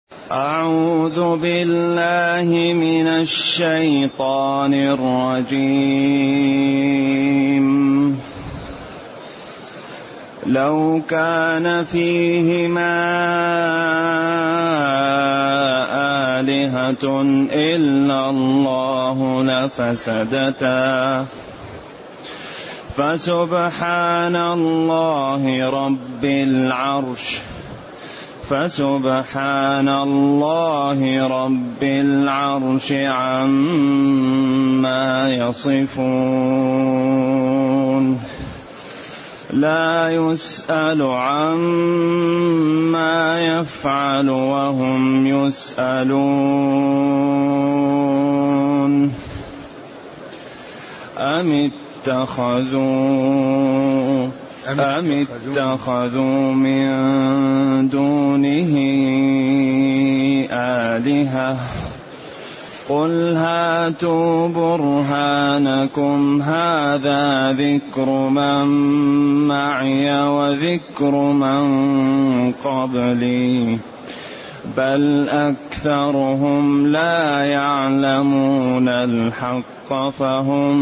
أعوذ بالله من الشيطان الرجيم. لو كان فيهما آلهة إلا الله لفسدتا فسبحان الله رب العرش عما يصفون. لا يسأل عما يفعل وهم يسألون. أم اتخذوا من دونه آلهة قل هاتوا برهانكم هذا ذكر من معي وذكر من قبلي بل أكثرهم لا يعلمون الحق فهم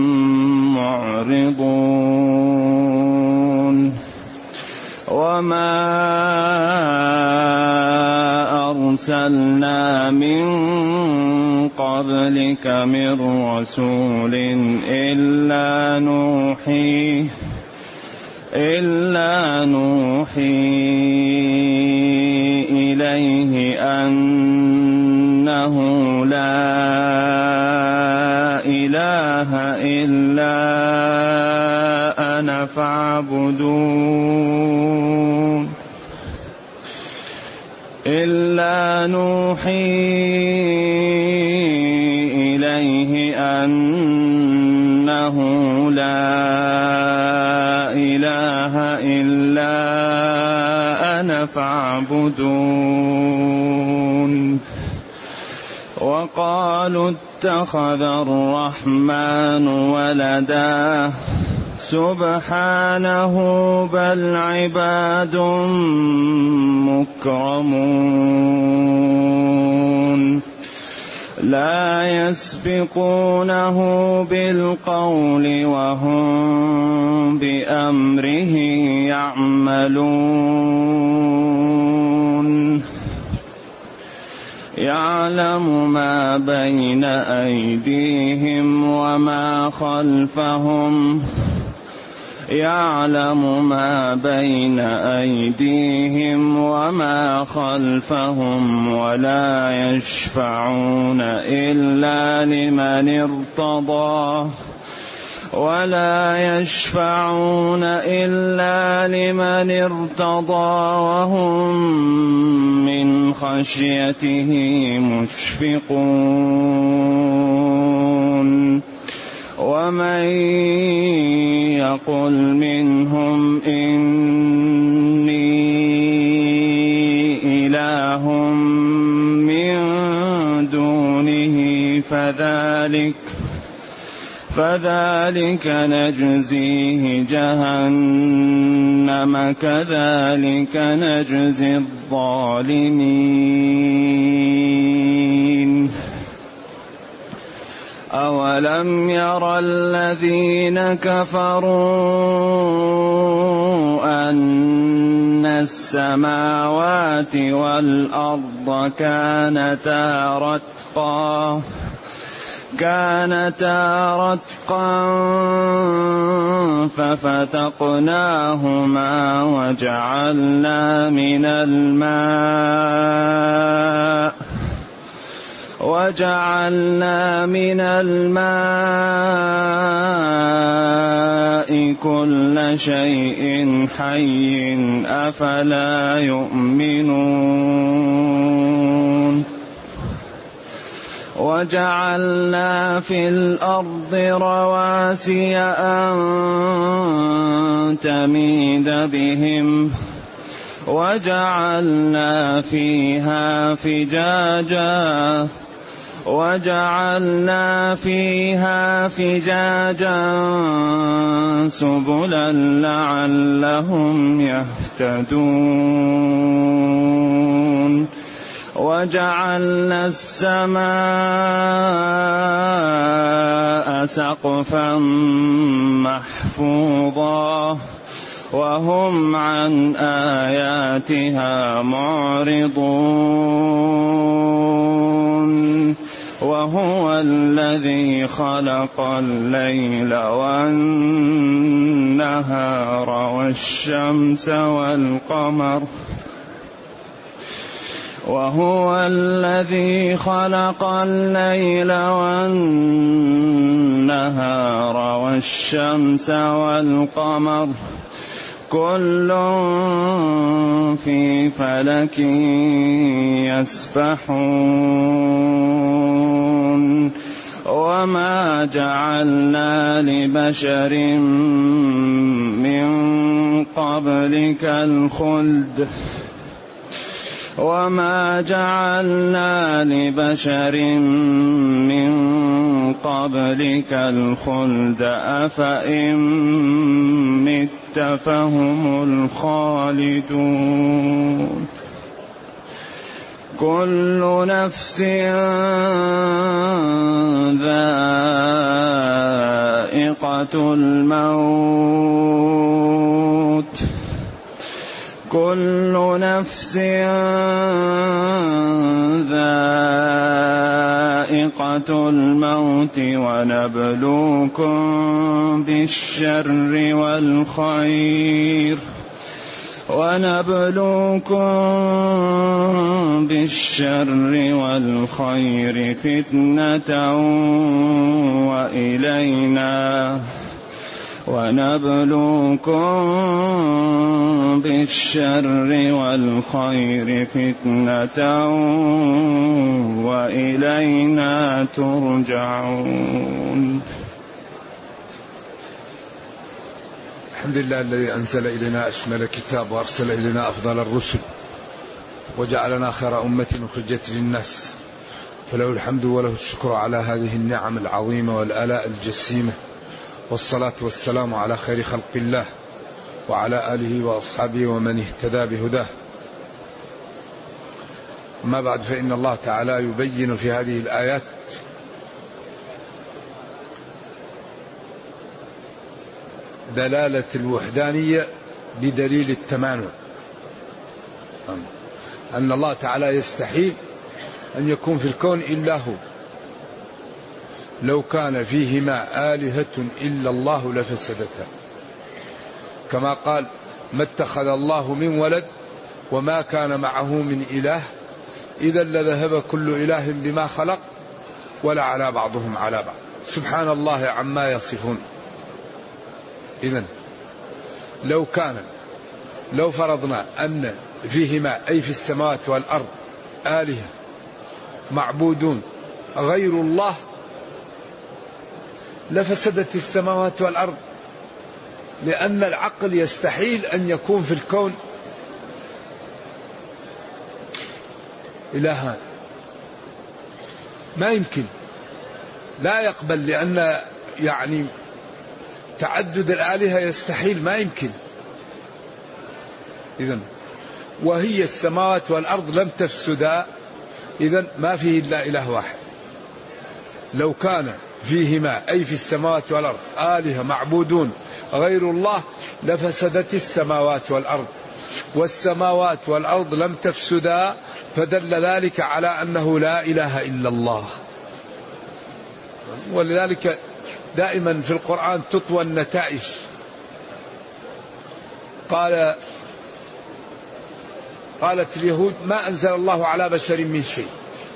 معرضون. وما أرسلنا من قبلك من رسول إلا نوحي إليه أنه لا إله إلا أنا فاعبدون. إلا نوحي إليه أنه لا إله إلا أنا فاعبدون. وقالوا اتخذ الرحمن ولدا سبحانه بل عباد مكرمون لا يسبقونه بالقول وهم بأمره يعملون. يعلم ما بين أيديهم وما خلفهم ولا يشفعون إلا لمن ارتضى وهم من خشيته مشفقون. ومن يقل منهم إني إله من دونه فذلك نجزيه جهنم كذلك نجزي الظالمين. أولم ير الذين كفروا أن السماوات والأرض كانتا رتقا ففتقناهما وجعلنا من الماء كل شيء حي أفلا يؤمنون. وجعلنا في الأرض رواسي أن تميد بهم وجعلنا فيها فجاجا سبلا لعلهم يهتدون. وجعلنا السماء سقفا محفوظا وهم عن آياتها معرضون وهو الذي خلق الليل والنهار والشمس والقمر وهو الذي خلق الليل والنهار والشمس والقمر كل في فلك يسبحون وما جعلنا لبشر من قبلك الخلد وما جعلنا لبشر من قبلك الخلد أفإن مت فهم الخالدون كل نفس ذائقة الموت كل نفس ذائقة الموت ونبلوكم بالشر والخير فتنة وإلينا ترجعون. الحمد لله الذي أنزل إلينا أشمل كتاب وأرسل إلينا أفضل الرسل وجعلنا خير أمة أخرجت للناس، فله الحمد وله الشكر على هذه النعم العظيمة والآلاء الجسيمة، والصلاة والسلام على خير خلق الله وعلى آله وأصحابه ومن اهتدى بهداه. أما بعد، فإن الله تعالى يبين في هذه الآيات دلالة الوحدانية بدليل التمانع، أن الله تعالى يستحيل أن يكون في الكون إلا هو، لو كان فيهما آلهة إلا الله لفسدتا، كما قال ما اتخذ الله من ولد وما كان معه من إله إذا لذهب كل إله بما خلق ولا على بعضهم على بعض سبحان الله عما يصفون. إذن لو فرضنا أن فيهما أي في السماوات والأرض آلهة معبودون غير الله لفسدت السماوات والأرض، لأن العقل يستحيل أن يكون في الكون إلهان، ما يمكن، لا يقبل، لأن يعني تعدد الآلهة يستحيل، ما يمكن. إذن وهي السماوات والأرض لم تفسدا، إذن ما فيه إلا إله واحد. لو كان فيهما أي في السماوات والأرض آلهة معبودون غير الله لفسدت السماوات والأرض، والسماوات والأرض لم تفسدا، فدل ذلك على أنه لا إله إلا الله. ولذلك دائما في القرآن تطوى النتائج. قالت اليهود ما أنزل الله على بشر من شيء.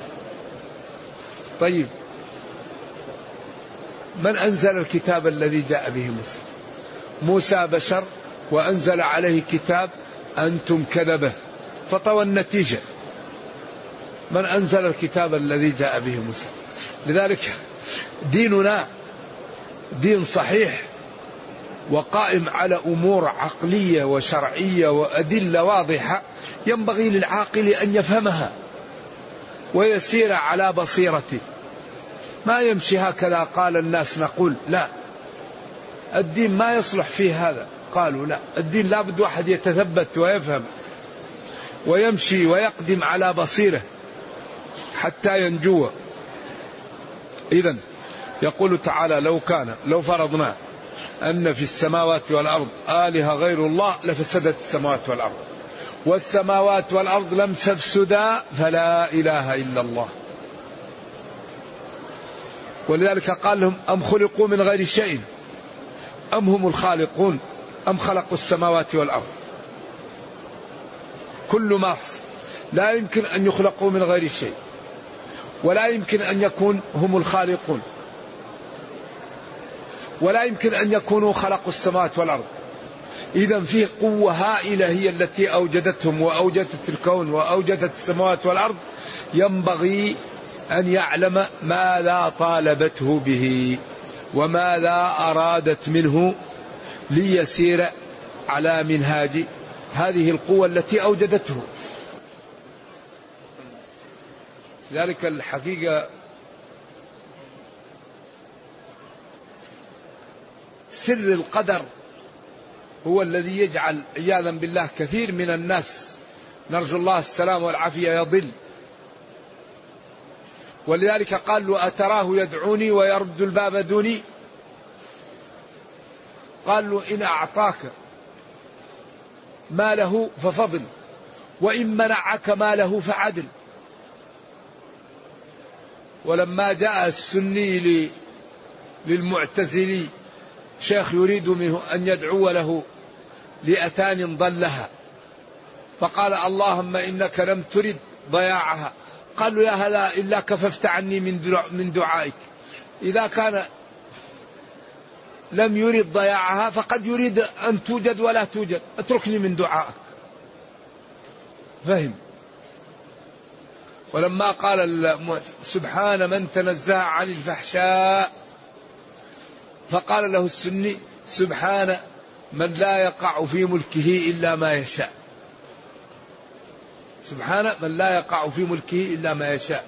طيب من أنزل الكتاب الذي جاء به موسى؟ موسى بشر وأنزل عليه كتاب، أنتم كذبة، فطوى النتيجة. من أنزل الكتاب الذي جاء به موسى؟ لذلك ديننا دين صحيح وقائم على أمور عقلية وشرعية وأدلة واضحة، ينبغي للعاقل أن يفهمها ويسير على بصيرته، ما يمشي هكذا قال الناس نقول لا، الدين ما يصلح فيه هذا، قالوا لا، الدين لا بد واحد يتثبت ويفهم ويمشي ويقدم على بصيرة حتى ينجو. إذن يقول تعالى لو فرضنا أن في السماوات والأرض آلهة غير الله لفسدت السماوات والأرض، والسماوات والأرض لم تفسدا فلا إله إلا الله. ولذلك قال لهم أم خلقوا من غير شيء أم هم الخالقون أم خلقوا السماوات والأرض. كل ما لا يمكن أن يخلقوا من غير شيء، ولا يمكن أن يكون هم الخالقون، ولا يمكن أن يكونوا خلقوا السماوات والأرض. إذن فيه قوة هائلة هي التي أوجدتهم وأوجدت الكون وأوجدت السماوات والأرض، ينبغي أن يعلم ماذا طالبته به وماذا أرادت منه ليسير على منهاج هذه القوة التي أوجدته. ذلك الحقيقة سر القدر هو الذي يجعل عياذا بالله كثير من الناس، نرجو الله السلام والعافية، يضل. ولذلك قال له أتراه يدعوني ويرد الباب دوني. قال له إن أعطاك ماله ففضل، وإن منعك ماله فعدل. ولما جاء السني للمعتزلي شيخ يريد منه أن يدعو له لأتان ضلها، فقال اللهم إنك لم ترد ضياعها. قال له يا هلا إلا كففت عني من دعائك. إذا كان لم يرد ضياعها فقد يريد أن توجد ولا توجد، اتركني من دعائك. فهم. ولما قال سبحان من تنزه عن الفحشاء، فقال له السني سبحان من لا يقع في ملكه إلا ما يشاء. سبحان من لا يقع في ملكه إلا ما يشاء.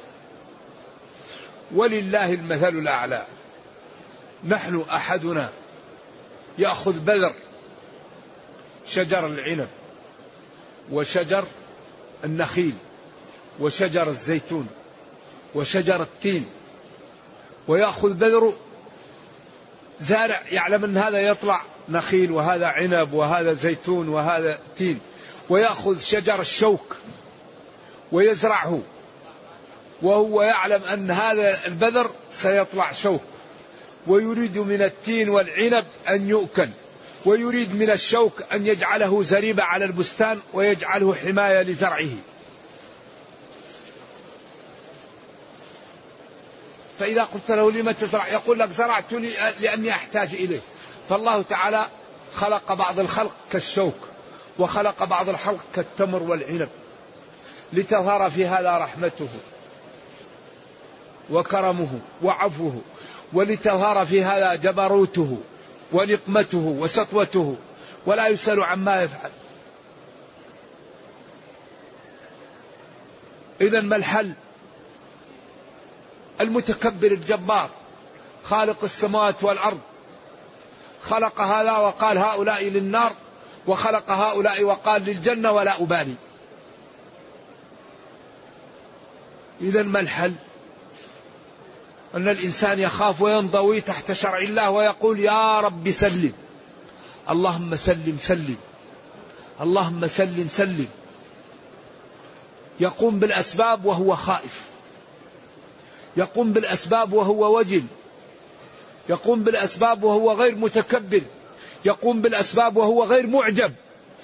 ولله المثل الأعلى. نحن أحدنا يأخذ بذر شجر العنب وشجر النخيل وشجر الزيتون وشجر التين، ويأخذ بذره، زارع يعلم أن هذا يطلع نخيل وهذا عنب وهذا زيتون وهذا تين، ويأخذ شجر الشوك ويزرعه، وهو يعلم أن هذا البذر سيطلع شوك، ويريد من التين والعنب أن يؤكل، ويريد من الشوك أن يجعله زريبة على البستان ويجعله حماية لزرعه. فإذا قلت له لما تزرع يقول لك زرعت لأني أحتاج إليه. فالله تعالى خلق بعض الخلق كالشوك، وخلق بعض الخلق كالتمر والعنب، لتظهر في هذا رحمته وكرمه وعفوه، ولتظهر في هذا جبروته ونقمته وسطوته، ولا يسأل عما يفعل. إذن ما الحل؟ المتكبر الجبار خالق السماوات والأرض خلق هذا وقال هؤلاء للنار، وخلق هؤلاء وقال للجنة ولا أبالي. إذن ما الحل؟ أن الإنسان يخاف وينضوي تحت شرع الله ويقول يا رب سلم، اللهم سلم سلم، اللهم سلم سلم. يقوم بالأسباب وهو خائف، يقوم بالأسباب وهو وجل، يقوم بالأسباب وهو غير متكبر، يقوم بالأسباب وهو غير معجب.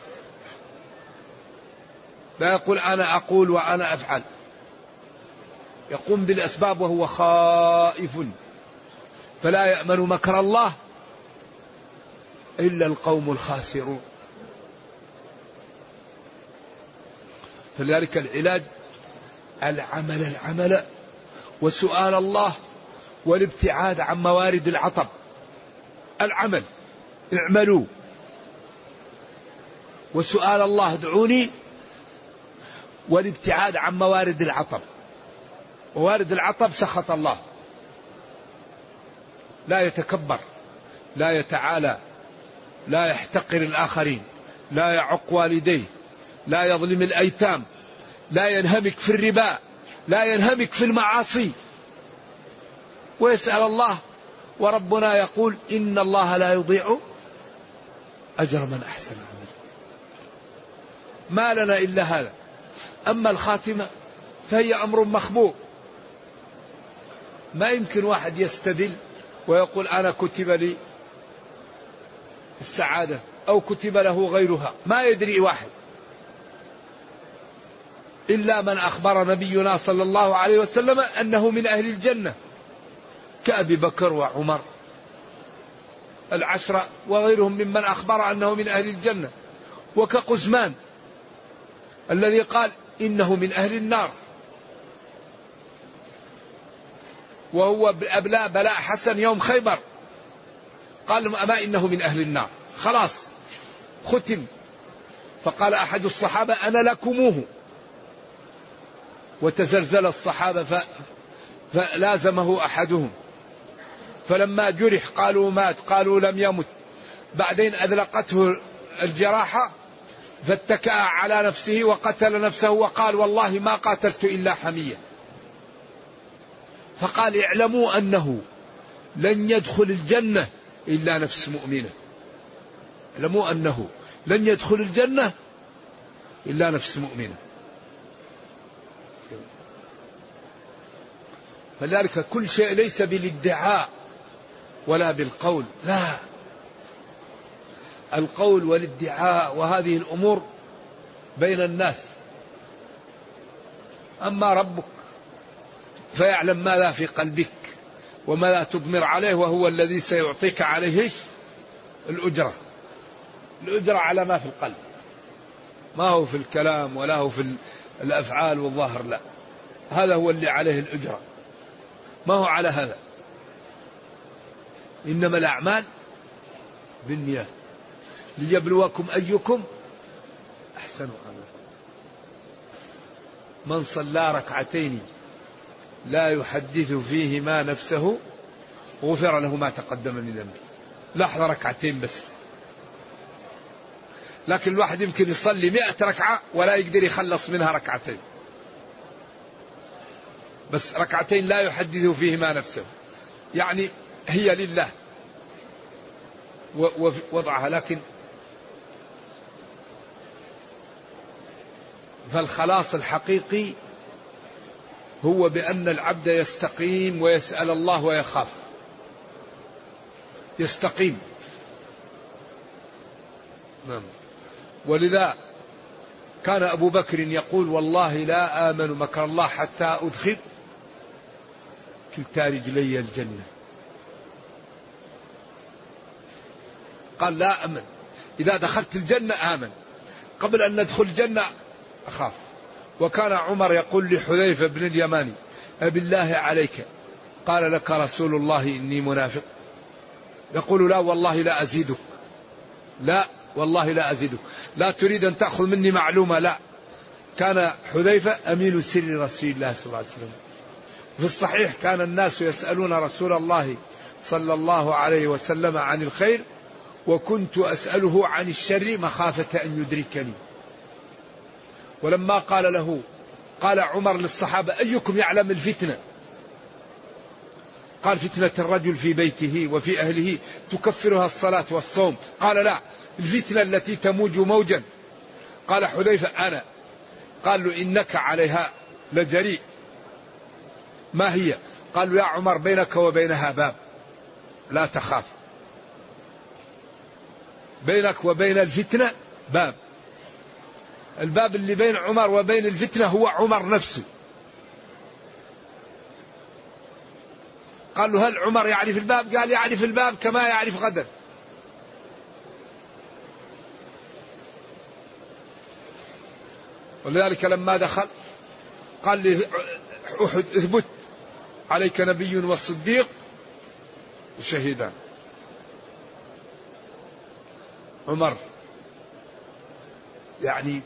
لا يقول أنا أقول وأنا أفعل، يقوم بالأسباب وهو خائف. فلا يأمن مكر الله إلا القوم الخاسرون. فلذلك العلاج العمل وسؤال الله والابتعاد عن موارد العطب. العمل اعملوا، وسؤال الله ادعوني، والابتعاد عن موارد العطب. موارد العطب سخط الله، لا يتكبر، لا يتعالى، لا يحتقر الآخرين، لا يعق والديه، لا يظلم الأيتام، لا ينهمك في الربا، لا ينهمك في المعاصي ويسأل الله. وربنا يقول إن الله لا يضيع أجر من أحسن عملا. ما لنا إلا هذا. أما الخاتمة فهي أمر مخبوء. ما يمكن واحد يستدل ويقول أنا كتب لي السعادة أو كتب له غيرها، ما يدري واحد إلا من أخبر نبينا صلى الله عليه وسلم أنه من أهل الجنة، كأبي بكر وعمر العشرة وغيرهم ممن أخبر أنه من أهل الجنة، وكقزمان الذي قال إنه من أهل النار، وهو أبلى بلاء حسن يوم خيبر قال أما إنه من أهل النار، خلاص ختم. فقال أحد الصحابة أنا لكموه، وتزلزل الصحابة فلازمه أحدهم، فلما جرح قالوا مات، قالوا لم يمت، بعدين أذلقته الجراحة فاتكأ على نفسه وقتل نفسه وقال والله ما قاتلت إلا حمية. فقال اعلموا أنه لن يدخل الجنة إلا نفس مؤمنة، اعلموا أنه لن يدخل الجنة إلا نفس مؤمنة. فلذلك كل شيء ليس بالادعاء ولا بالقول، لا، القول والادعاء وهذه الأمور بين الناس. أما ربك فيعلم ماذا في قلبك وماذا تضمر عليه، وهو الذي سيعطيك عليه الأجرة على ما في القلب، ما هو في الكلام ولا هو في الأفعال والظاهر، لا، هذا هو اللي عليه الأجرة، ما هو على هذا. إنما الأعمال بالنيات ليبلوكم أيكم أحسن عملا. من صلى ركعتين لا يحدث فيهما نفسه غفر له ما تقدم من ذنبه. لحظة ركعتين بس، لكن الواحد يمكن يصلي 100 ركعة ولا يقدر يخلص منها ركعتين، بس ركعتين لا يحدث فيهما نفسه، يعني هي لله ووضعها. لكن فالخلاص الحقيقي هو بأن العبد يستقيم ويسأل الله ويخاف، يستقيم. نعم. ولذا كان أبو بكر يقول والله لا آمن مكر الله حتى أدخل كلتا رجلي الجنة. قال لا أمن، إذا دخلت الجنة آمن، قبل أن ندخل الجنة أخاف. وكان عمر يقول لحذيفة بن اليماني أبالله عليك قال لك رسول الله إني منافق؟ يقول لا والله لا أزيدك، لا والله لا أزيدك، لا تريد أن تأخذ مني معلومة، لا. كان حذيفة أمين سر رسول الله صلى الله عليه وسلم. في الصحيح كان الناس يسألون رسول الله صلى الله عليه وسلم عن الخير، وكنت أسأله عن الشر مخافة أن يدركني. ولما قال له قال عمر للصحابة أيكم يعلم الفتنة؟ قال فتنة الرجل في بيته وفي أهله تكفرها الصلاة والصوم. قال لا، الفتنة التي تموج موجا. قال حذيفة أنا. قال له إنك عليها لجريء. ما هي؟ قال له يا عمر بينك وبينها باب لا تخاف، بينك وبين الفتنة باب، الباب اللي بين عمر وبين الفتنة هو عمر نفسه. قال له هل عمر يعرف الباب؟ قال يعرف الباب كما يعرف غدا. ولذلك لما دخل قال لي أحد اثبت عليك نبي والصديق وشهيدان. عمر يعني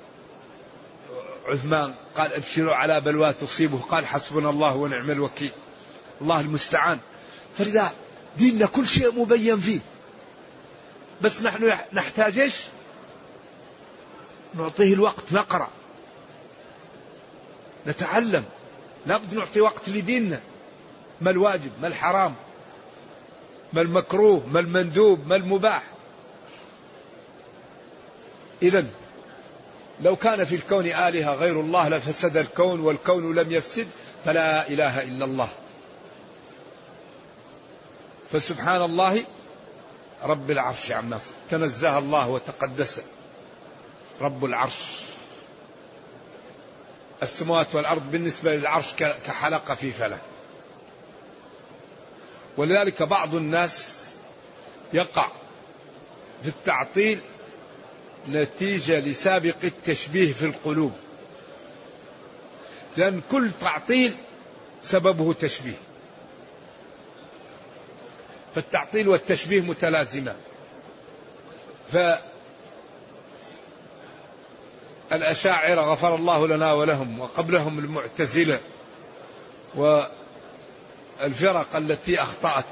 عثمان قال ابشروا على بلوى تصيبه، قال حسبنا الله ونعم الوكيل، الله المستعان. فلذا ديننا كل شيء مبين فيه، بس نحن نحتاج ايش؟ نعطيه الوقت، نقرأ، نتعلم، لابد نعطي وقت لديننا، ما الواجب، ما الحرام، ما المكروه، ما المندوب، ما المباح. إذن لو كان في الكون آلهة غير الله لفسد الكون، والكون لم يفسد، فلا إله إلا الله. فسبحان الله رب العرش عما تنزه الله وتقدس رب العرش. السماوات والأرض بالنسبة للعرش كحلقة في فلك. ولذلك بعض الناس يقع في التعطيل نتيجة لسابق التشبيه في القلوب، لأن كل تعطيل سببه تشبيه، فالتعطيل والتشبيه متلازمان. فالأشاعرة غفر الله لنا ولهم، وقبلهم المعتزلة والفرق التي أخطأت،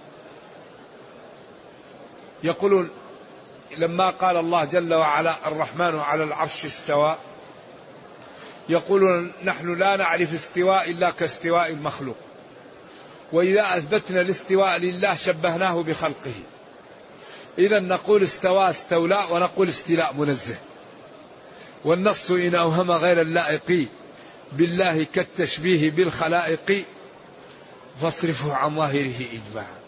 يقولون لما قال الله جل وعلا الرحمن على العرش استوى، يقولون نحن لا نعرف استواء إلا كاستواء المخلوق، وإذا أثبتنا الاستواء لله شبهناه بخلقه. إذا نقول استوى استولى، ونقول استيلاء منزه. والنص إن أوهم غير اللائق بالله كالتشبيه بالخلائق، فاصرفه عن ظاهره إجماعا.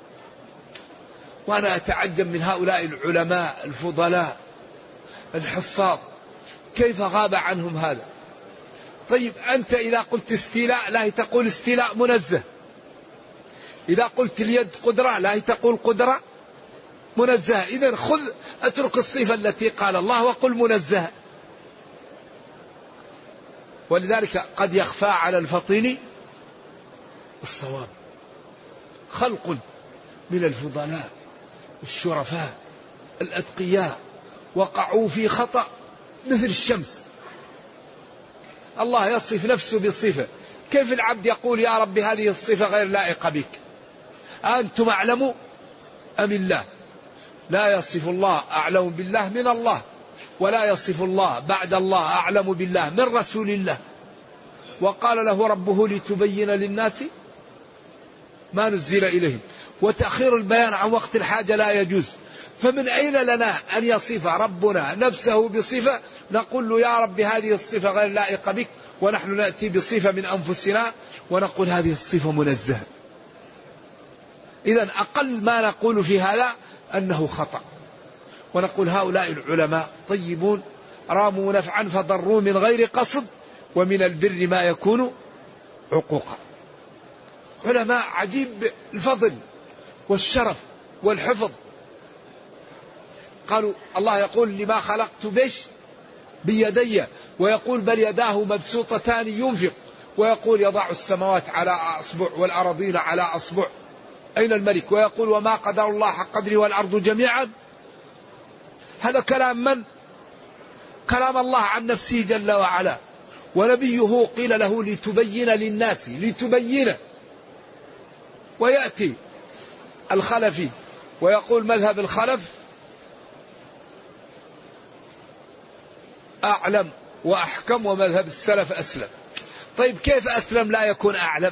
وأنا أتعجب من هؤلاء العلماء الفضلاء الحفاظ كيف غاب عنهم هذا. طيب أنت إذا قلت استيلاء لا تقول استيلاء منزه، إذا قلت اليد قدرة لا تقول قدرة منزهة. إذن اترك الصفة التي قال الله وقل منزهة. ولذلك قد يخفى على الفطين الصواب. خلق من الفضلاء الشرفاء الأتقياء وقعوا في خطأ مثل الشمس. الله يصف نفسه بالصفة، كيف العبد يقول يا رب هذه الصفة غير لائقة بك؟ أنتم أعلم أم الله؟ لا يصف الله أعلم بالله من الله، ولا يصف الله بعد الله أعلم بالله من رسول الله. وقال له ربه لتبين للناس ما نزل إليهم، وتأخير البيان عن وقت الحاجة لا يجوز. فمن أين لنا أن يصف ربنا نفسه بصفة نقول له يا رب هذه الصفة غير لائقة بك، ونحن نأتي بصفة من أنفسنا ونقول هذه الصفة منزهة؟ إذن أقل ما نقول في هذا أنه خطأ. ونقول هؤلاء العلماء طيبون راموا نفعا فضروا من غير قصد، ومن البر ما يكون عقوقا. علماء عجيب الفضل والشرف والحفظ. قالوا الله يقول لما خلقت بيدي، ويقول بل يداه مبسوطتان ينفق، ويقول يضع السماوات على أصبع والأراضين على أصبع. أين الملك؟ ويقول وما قدر الله حق قدره والأرض جميعا. هذا كلام من؟ كلام الله عن نفسه جل وعلا. ونبيه قيل له لتبين للناس، لتبين. ويأتي الخلفي ويقول مذهب الخلف أعلم وأحكم، ومذهب السلف أسلم. طيب كيف أسلم لا يكون أعلم؟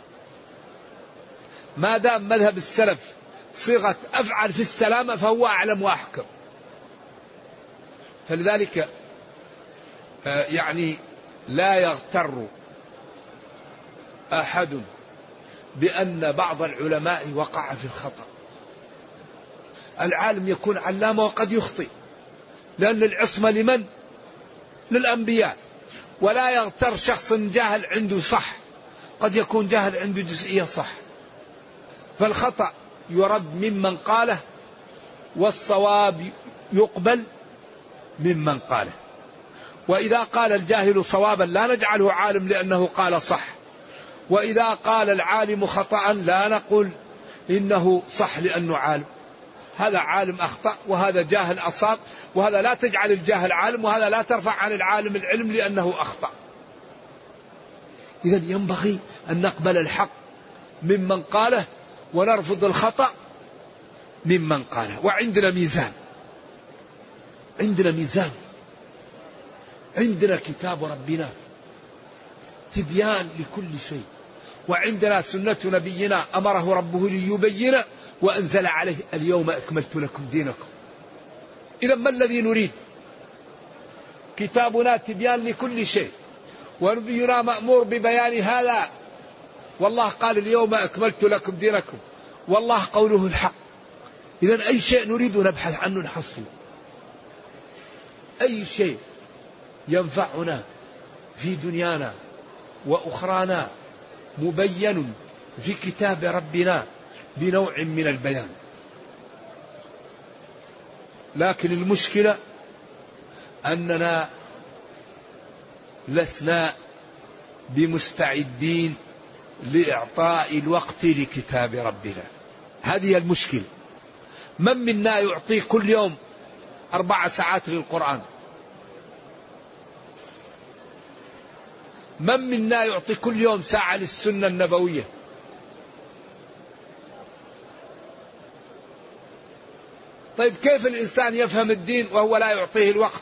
ما دام مذهب السلف صيغة أفعل في السلامة فهو أعلم وأحكم. فلذلك يعني لا يغتر أحد بأن بعض العلماء وقع في الخطأ. العالم يكون علامة وقد يخطئ، لأن العصمة لمن؟ للأنبياء. ولا يغتر شخص جاهل عنده صح، قد يكون جاهل عنده جزئية صح. فالخطأ يرد ممن قاله، والصواب يقبل ممن قاله. وإذا قال الجاهل صوابا لا نجعله عالم لأنه قال صح، وإذا قال العالم خطأ لا نقول إنه صح لأنه عالم. هذا عالم أخطأ وهذا جاهل أصاب، وهذا لا تجعل الجاهل عالم، وهذا لا ترفع عن العالم العلم لأنه أخطأ. إذن ينبغي أن نقبل الحق ممن قاله ونرفض الخطأ ممن قاله. وعندنا ميزان، عندنا ميزان، عندنا كتاب ربنا تبيان لكل شيء. وعندنا سنة نبينا أمره ربه ليبين وأنزل عليه اليوم أكملت لكم دينكم. إذا ما الذي نريد؟ كتابنا تبيان لكل شيء، ونبينا مأمور ببيان هذا. والله قال اليوم أكملت لكم دينكم، والله قوله الحق. إذن أي شيء نريد نبحث عنه نحصله، أي شيء ينفعنا في دنيانا وأخرانا مبين في كتاب ربنا بنوع من البيان. لكن المشكلة أننا لسنا بمستعدين لإعطاء الوقت لكتاب ربنا. هذه المشكلة. من منا يعطي كل يوم 4 ساعات للقرآن؟ من منا يعطي كل يوم ساعة للسنة النبوية؟ طيب كيف الإنسان يفهم الدين وهو لا يعطيه الوقت؟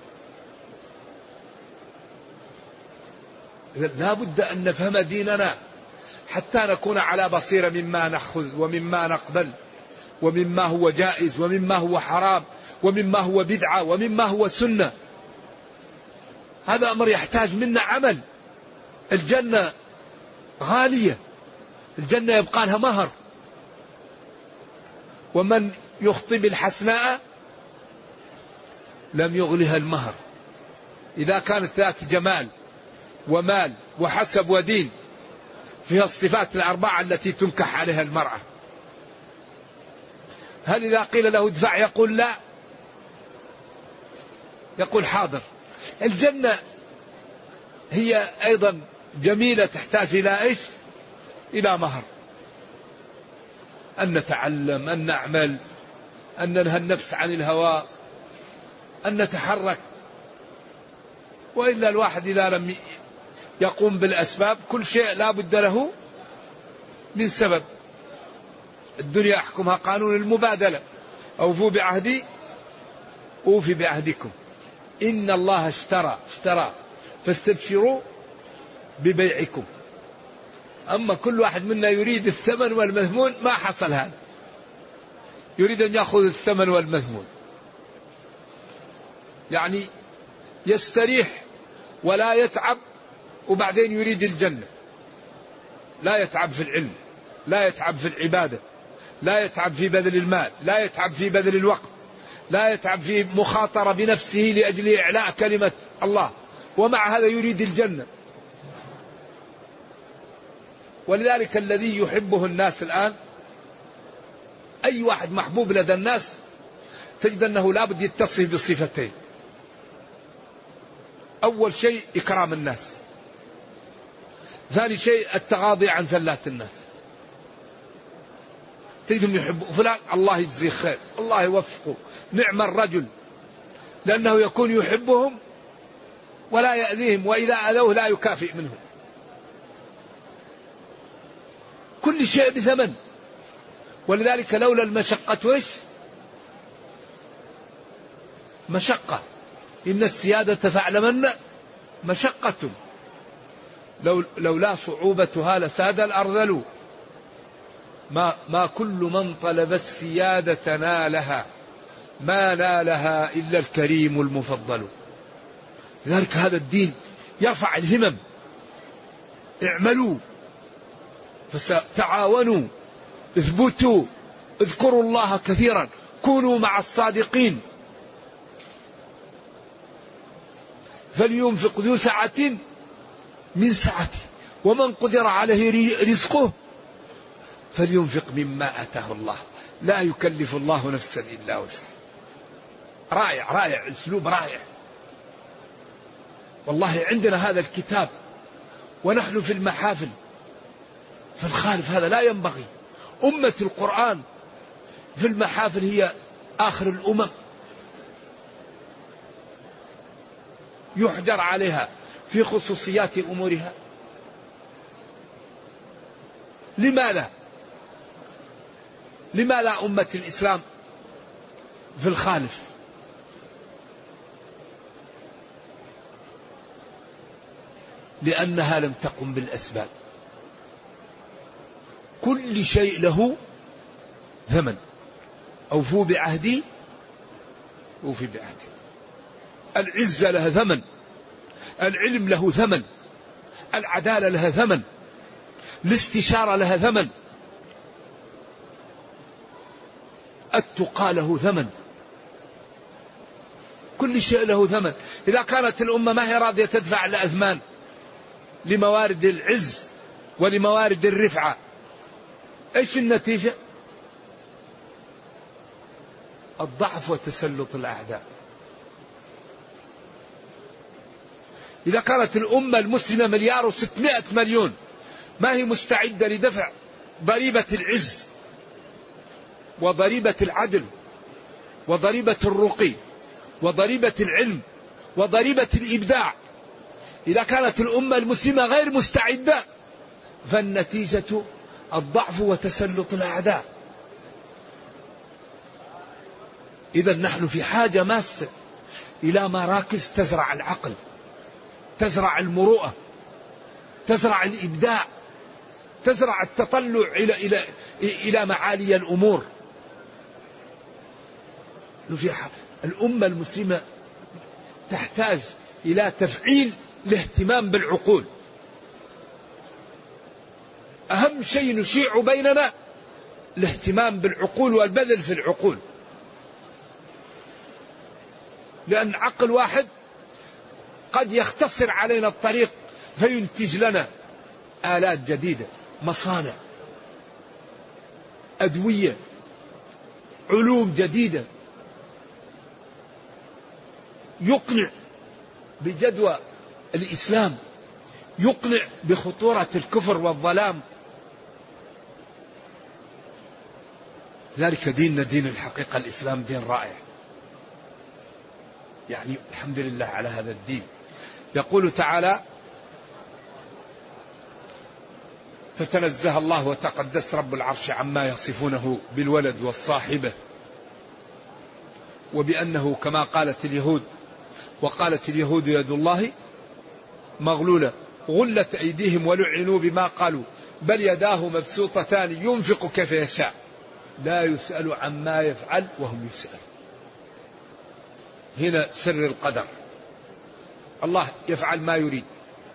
لا بد أن نفهم ديننا حتى نكون على بصيرة مما نأخذ ومما نقبل، ومما هو جائز ومما هو حرام ومما هو بدعة ومما هو سنة. هذا أمر يحتاج منا عمل. الجنة غالية، الجنة يبقى لها مهر، ومن يخطب الحسناء لم يغلها المهر. إذا كانت ذات جمال ومال وحسب ودين، فيها الصفات الأربعة التي تنكح عليها المرأة، هل إذا قيل له ادفع يقول لا؟ يقول حاضر. الجنة هي أيضا جميلة، تحتاج إلى إيش؟ إلى مهر. أن نتعلم، أن نعمل، أن ننهى النفس عن الهوى، أن نتحرك. وإلا الواحد إذا لم يقوم بالأسباب كل شيء لا بد له من سبب. الدنيا يحكمها قانون المبادلة: أوفوا بعهدي أوفي بعهدكم، إن الله اشترى فاستبشروا ببيعكم. أما كل واحد منا يريد الثمن والمثمون، ما حصل هذا، يريد أن يأخذ الثمن والمثمون، يعني يستريح ولا يتعب، وبعدين يريد الجنة. لا يتعب في العلم، لا يتعب في العبادة، لا يتعب في بذل المال، لا يتعب في بذل الوقت، لا يتعب في مخاطرة بنفسه لأجل إعلاء كلمة الله، ومع هذا يريد الجنة. ولذلك الذي يحبه الناس الآن، أي واحد محبوب لدى الناس تجد أنه لا بد يتصف بصفتين: أول شيء إكرام الناس، ثاني شيء التغاضي عن زلات الناس. تجدهم يحبوا فلان، الله يجزيه خير، الله يوفقه، نعم الرجل، لأنه يكون يحبهم ولا يأذيهم، وإذا أذوه لا يكافئ منهم. كل شيء بثمن. ولذلك لولا المشقة وإيش؟ مشقة. إن السيادة فاعلمن مشقة، لولا صعوبتها لساد الأرذل. ما كل من طلب السيادة نالها، ما نالها إلا الكريم المفضل. لذلك هذا الدين يرفع الهمم. اعملوا فتعاونوا، اثبتوا، اذكروا الله كثيرا، كونوا مع الصادقين. فلينفق ذو سعة من سعته، ومن قدر عليه رزقه فلينفق مما آتاه الله، لا يكلف الله نفسا إلا وسعها. رائع رائع، اسلوب رائع. والله عندنا هذا الكتاب ونحن في المحافل، فالخالف هذا لا ينبغي. أمة القرآن في المحافل هي آخر الأمم، يحجر عليها في خصوصيات أمورها. لماذا أمة الإسلام في الخالف؟ لأنها لم تقم بالأسباب. كل شيء له ثمن. أوفوا بعهدي أوفي بعهدي. العزة لها ثمن، العلم له ثمن، العدالة لها ثمن، الاستشارة لها ثمن، التقى له ثمن، كل شيء له ثمن. إذا كانت الأمة ما هي راضية تدفع الأثمان لموارد العز ولموارد الرفعة، ايش النتيجة؟ الضعف وتسلط الأعداء. إذا كانت الأمة المسلمة 1,600,000,000,000 ما هي مستعدة لدفع ضريبة العز وضريبة العدل وضريبة الرقي وضريبة العلم وضريبة الإبداع، إذا كانت الأمة المسلمة غير مستعدة فالنتيجة الضعف وتسلط الأعداء. إذا نحن في حاجة ماسة إلى مراكز تزرع العقل، تزرع المروءة، تزرع الإبداع، تزرع التطلع إلى معالي الأمور. الأمة المسلمة تحتاج إلى تفعيل الاهتمام بالعقول. أهم شيء نشيع بيننا الاهتمام بالعقول والبذل في العقول، لأن عقل واحد قد يختصر علينا الطريق فينتج لنا آلات جديدة، مصانع، أدوية، علوم جديدة، يقنع بجدوى الإسلام، يقنع بخطورة الكفر والظلام. ذلك ديننا دين الحقيقة، الإسلام دين رائع، يعني الحمد لله على هذا الدين. يقول تعالى: فتنزه الله وتقدس رب العرش عما يصفونه بالولد والصاحبة، وبأنه كما قالت اليهود، وقالت اليهود يد الله مغلولة غلت أيديهم ولعنوا بما قالوا بل يداه مبسوطتان ينفق كيف يشاء لا يسأل عما يفعل وهم يسأل. هنا سر القدر، الله يفعل ما يريد.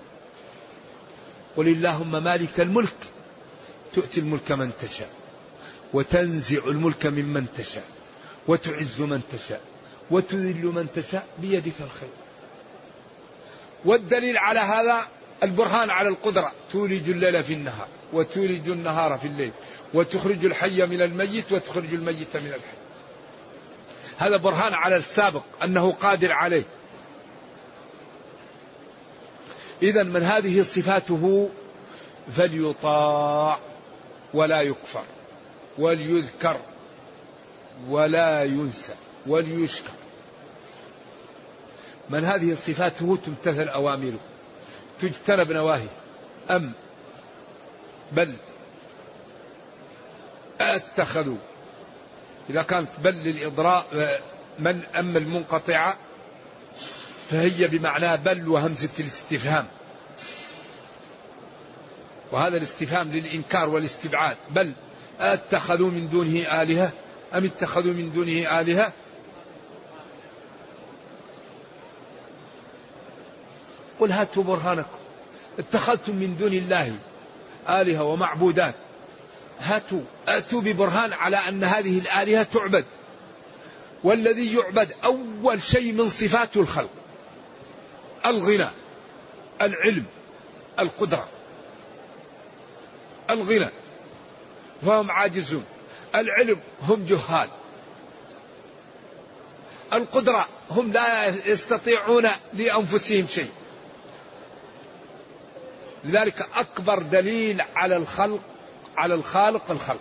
قل اللهم مالك الملك تؤتي الملك من تشاء وتنزع الملك ممن تشاء وتعز من تشاء وتذل من تشاء بيدك الخير. والدليل على هذا البرهان على القدرة: تولج الليل في النهار وتولج النهار في الليل وتخرج الحي من الميت وتخرج الميت من الحي. هذا برهان على السابق أنه قادر عليه. إذن من هذه صفاته فليطاع ولا يكفر وليذكر ولا ينسى وليشكر. من هذه صفاته تمتثل أوامره تجتنب نواهيه. أم بل اتخذوا، إذا كانت بل للإضراء من أما المنقطعة فهي بمعنى بل وهمزة الاستفهام، وهذا الاستفهام للإنكار والاستبعاد. بل اتخذوا من دونه آلهة أم اتخذوا من دونه آلهة. قل هاتوا برهانكم، اتخذتم من دون الله آلهة ومعبودات، أتوا ببرهان على أن هذه الآلهة تعبد. والذي يعبد أول شيء من صفاته الخلق، الغنى، العلم، القدرة. الغنى فهم عاجزون، العلم هم جهال، القدرة هم لا يستطيعون لأنفسهم شيء. لذلك أكبر دليل على الخلق على الخالق.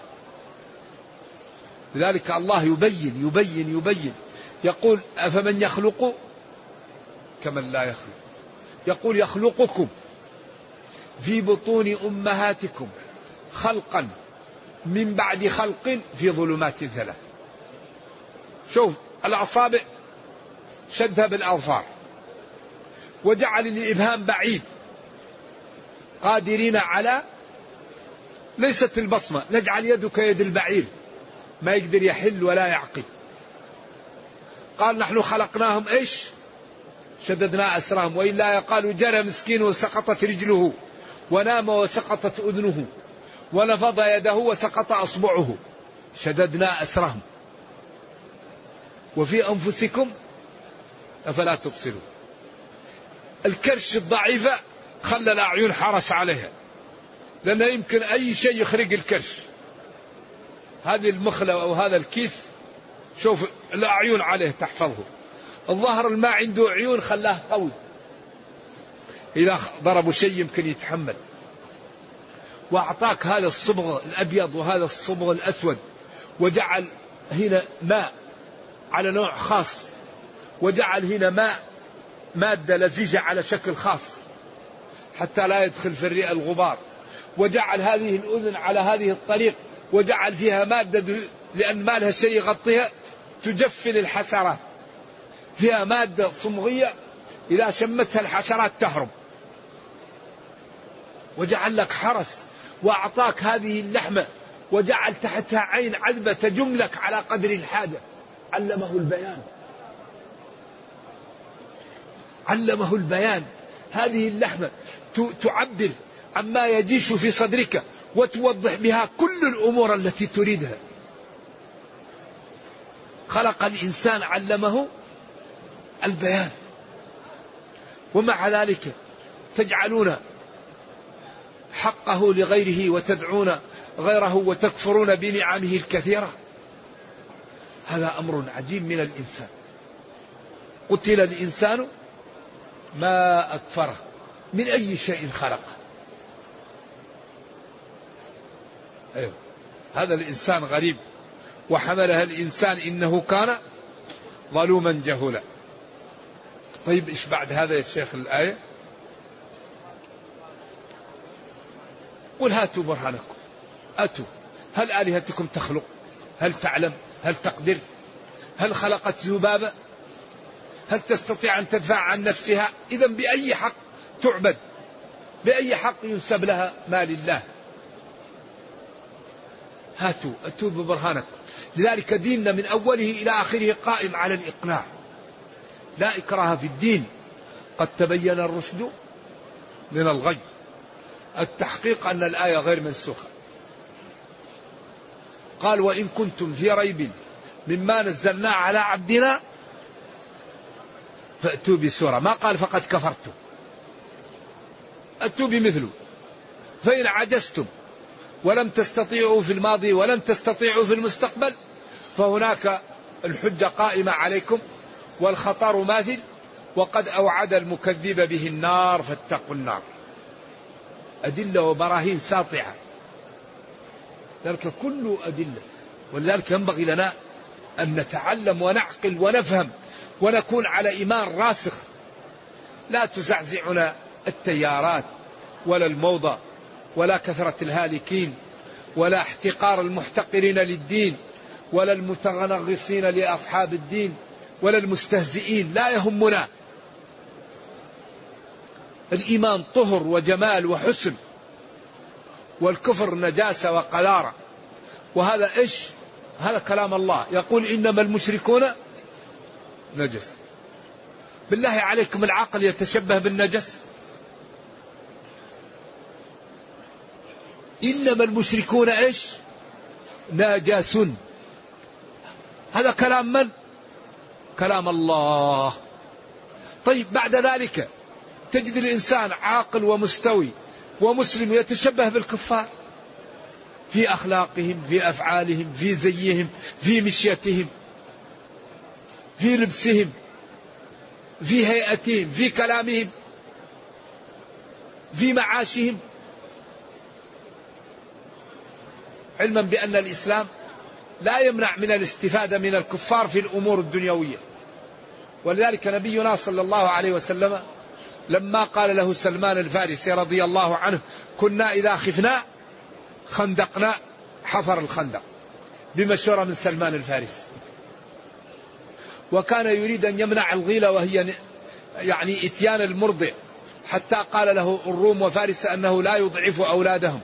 لذلك الله يبين يقول: أفمن يخلق كمن لا يخلق. يقول: يخلقكم في بطون أمهاتكم خلقا من بعد خلق في ظلمات ثلاث. شوف الأصابع شدها بالأظفار وجعل الإبهام بعيد قادرين على، ليست البصمة نجعل يدك يد البعير ما يقدر يحل ولا يعقل. قال نحن خلقناهم إيش؟ شددنا أسرهم، وإلا قالوا جرى مسكين وسقطت رجله، ونام وسقطت أذنه، ونفض يده وسقط أصبعه. شددنا أسرهم. وفي أنفسكم أفلا تبصرون. الكرش الضعيفة خلى الأعين حرس عليها، لأنه يمكن أي شيء يخرج الكرش. هذه المخلة أو هذا الكيس شوف الأعين عليه تحفظه. الظهر ما عنده عيون خلاه قوي، إذا ضربوا شيء يمكن يتحمل. وأعطاك هذا الصبغ الأبيض وهذا الصبغ الأسود، وجعل هنا ماء على نوع خاص، وجعل هنا ماء مادة لزجة على شكل خاص حتى لا يدخل في الرئة الغبار، وجعل هذه الأذن على هذه الطريق، وجعل فيها مادة لأن ما لها شيء يغطيها تجفن الحشرات، فيها مادة صمغية إذا شمتها الحشرات تهرب. وجعل لك حرس، وأعطاك هذه اللحمة، وجعل تحتها عين عذبة تجملك على قدر الحاجة. علمه البيان، علمه البيان. هذه اللحمة تعبر عما يجيش في صدرك، وتوضح بها كل الأمور التي تريدها. خلق الإنسان علمه البيان. ومع ذلك تجعلون حقه لغيره وتدعون غيره وتكفرون بنعمه الكثيرة. هذا أمر عجيب من الإنسان. قتل الإنسان ما أكفره من أي شيء خلقه. أيوه. هذا الإنسان غريب، وحملها الإنسان إنه كان ظلوما جهولا. طيب إيش بعد هذا يا شيخ الآية؟ قل هاتوا برهانكم، أتوا. هل آلهتكم تخلق؟ هل تعلم؟ هل تقدر؟ هل خلقت ذبابة؟ هل تستطيع أن تدفع عن نفسها؟ إذن بأي حق تعبد؟ بأي حق ينسب لها ما لله؟ هاتوا، أتوا ببرهانكم. لذلك ديننا من أوله إلى آخره قائم على الإقناع، لا إكراه في الدين، قد تبين الرشد من الغي. التحقيق أن الآية غير منسوخة. قال وإن كنتم في ريب مما نزلنا على عبدنا فأتوا بسورة، ما قال فقد كفرتم، أتوا بمثله. فإن عجزتم ولم تستطيعوا في الماضي ولم تستطيعوا في المستقبل فهناك الحجة قائمة عليكم والخطر ماثل، وقد أوعد المكذب به النار فاتقوا النار. أدلة وبراهين ساطعة، ذلك كله أدلة. ولذلك ينبغي لنا أن نتعلم ونعقل ونفهم ونكون على إيمان راسخ. لا تزعزعنا التيارات ولا الموضة ولا كثرة الهالكين ولا احتقار المحتقرين للدين ولا المتغنغصين لأصحاب الدين ولا المستهزئين، لا يهمنا. الإيمان طهر وجمال وحسن، والكفر نجاسة وقذارة. وهذا إيش؟ هذا كلام الله يقول إنما المشركون نجس. بالله عليكم العقل يتشبه بالنجس؟ إنما المشركون إيش؟ نجس. هذا كلام من؟ كلام الله. طيب بعد ذلك تجد الإنسان عاقل ومستوي ومسلم يتشبه بالكفار في أخلاقهم، في أفعالهم، في زيهم، في مشيتهم، في لبسهم، في هيئتهم، في كلامهم، في معاشهم، علما بأن الإسلام لا يمنع من الاستفادة من الكفار في الأمور الدنيوية. ولذلك نبينا صلى الله عليه وسلم لما قال له سلمان الفارسي رضي الله عنه كنا إذا خفنا خندقنا، حفر الخندق بمشورة من سلمان الفارسي. وكان يريد أن يمنع الغيلة، وهي يعني إتيان المرضع، حتى قال له الروم وفارس أنه لا يضعف أولادهم،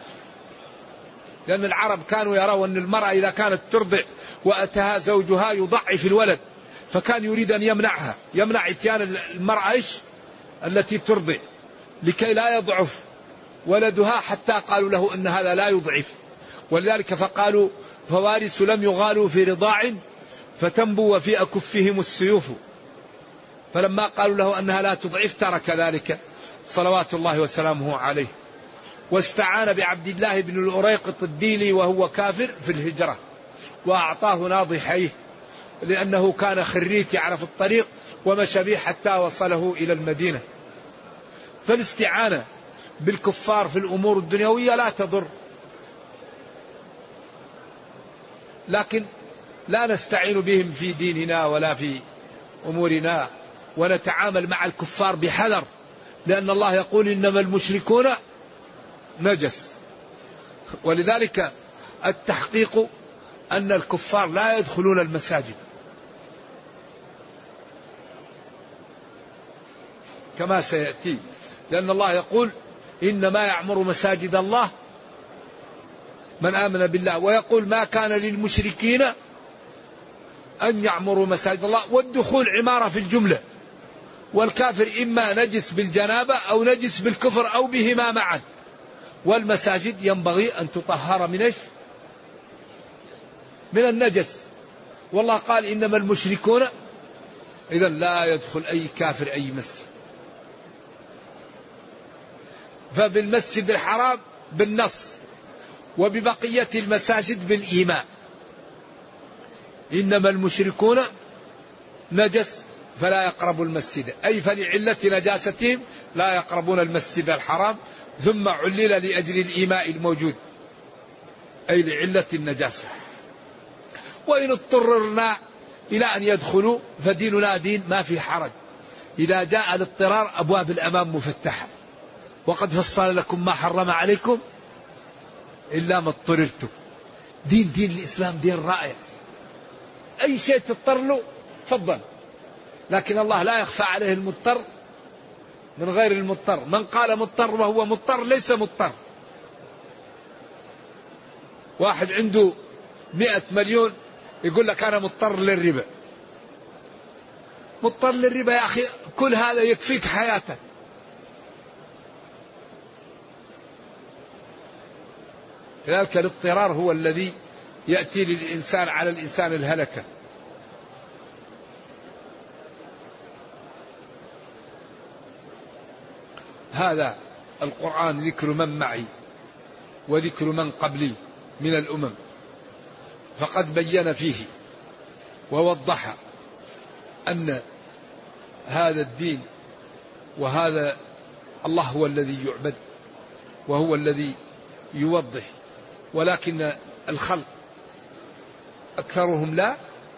لأن العرب كانوا يرون أن المرأة إذا كانت ترضع وأتاها زوجها يضعف الولد، فكان يريد أن يمنع إتيان المرأة التي ترضع لكي لا يضعف ولدها، حتى قالوا له أن هذا لا يضعف. ولذلك فقالوا فوارس لم يغالوا في رضاع فتنبو وفي أكفهم السيوف، فلما قالوا له أنها لا تضعف ترك ذلك صلوات الله وسلامه عليه. واستعان بعبد الله بن الأريقط الديلي وهو كافر في الهجرة، وأعطاه ناضحيه لأنه كان خريت يعرف الطريق، ومشى به حتى وصله إلى المدينة. فالاستعانة بالكفار في الأمور الدنيوية لا تضر، لكن لا نستعين بهم في ديننا ولا في أمورنا، ونتعامل مع الكفار بحذر، لأن الله يقول إنما المشركون نجس. ولذلك التحقيق أن الكفار لا يدخلون المساجد كما سيأتي، لأن الله يقول إنما يعمر مساجد الله من آمن بالله، ويقول ما كان للمشركين أن يعمروا مساجد الله، والدخول عمارة في الجملة، والكافر إما نجس بالجنابة أو نجس بالكفر أو بهما معا، والمساجد ينبغي أن تطهر من النجس. والله قال إنما المشركون، إذا لا يدخل أي كافر أي مسجد. فبالمسجد الحرام بالنص، وببقية المساجد بالإيمان. إنما المشركون نجس فلا يقربوا المسجد، أي فلعلة نجاستهم لا يقربون المسجد الحرام، ثم علل لأجل الإيماء الموجود أي لعلة النجاسة. وإن اضطررنا إلى أن يدخلوا فديننا دين ما في حرج، إذا جاء الاضطرار أبواب الأمام مفتحة، وقد فصل لكم ما حرم عليكم إلا ما اضطررتم. دين الإسلام دين رائع، أي شيء تضطر له تفضل، لكن الله لا يخفى عليه المضطر من غير المضطر. من قال مضطر وهو مضطر ليس مضطر. واحد عنده 100 مليون يقول لك أنا مضطر للربا. مضطر للربا يا أخي، كل هذا يكفيك حياتك. لذلك الاضطرار هو الذي يأتي للإنسان على الإنسان الهلكة. هذا القرآن ذكر من معي وذكر من قبلي من الأمم، فقد بين فيه ووضح أن هذا الدين وهذا الله هو الذي يعبد وهو الذي يوضح، ولكن الخلق أكثرهم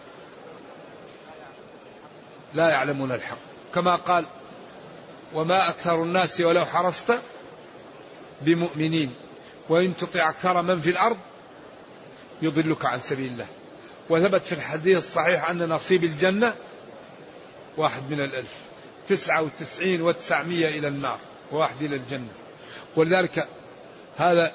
لا يعلمون الحق، كما قال وما أكثر الناس ولو حرصت بمؤمنين وإن تطع أكثر من في الأرض يضلك عن سبيل الله. وثبت في الحديث الصحيح أن نصيب الجنة 1 من 1000، 99 و900 إلى النار و1 إلى الجنة. ولذلك هذا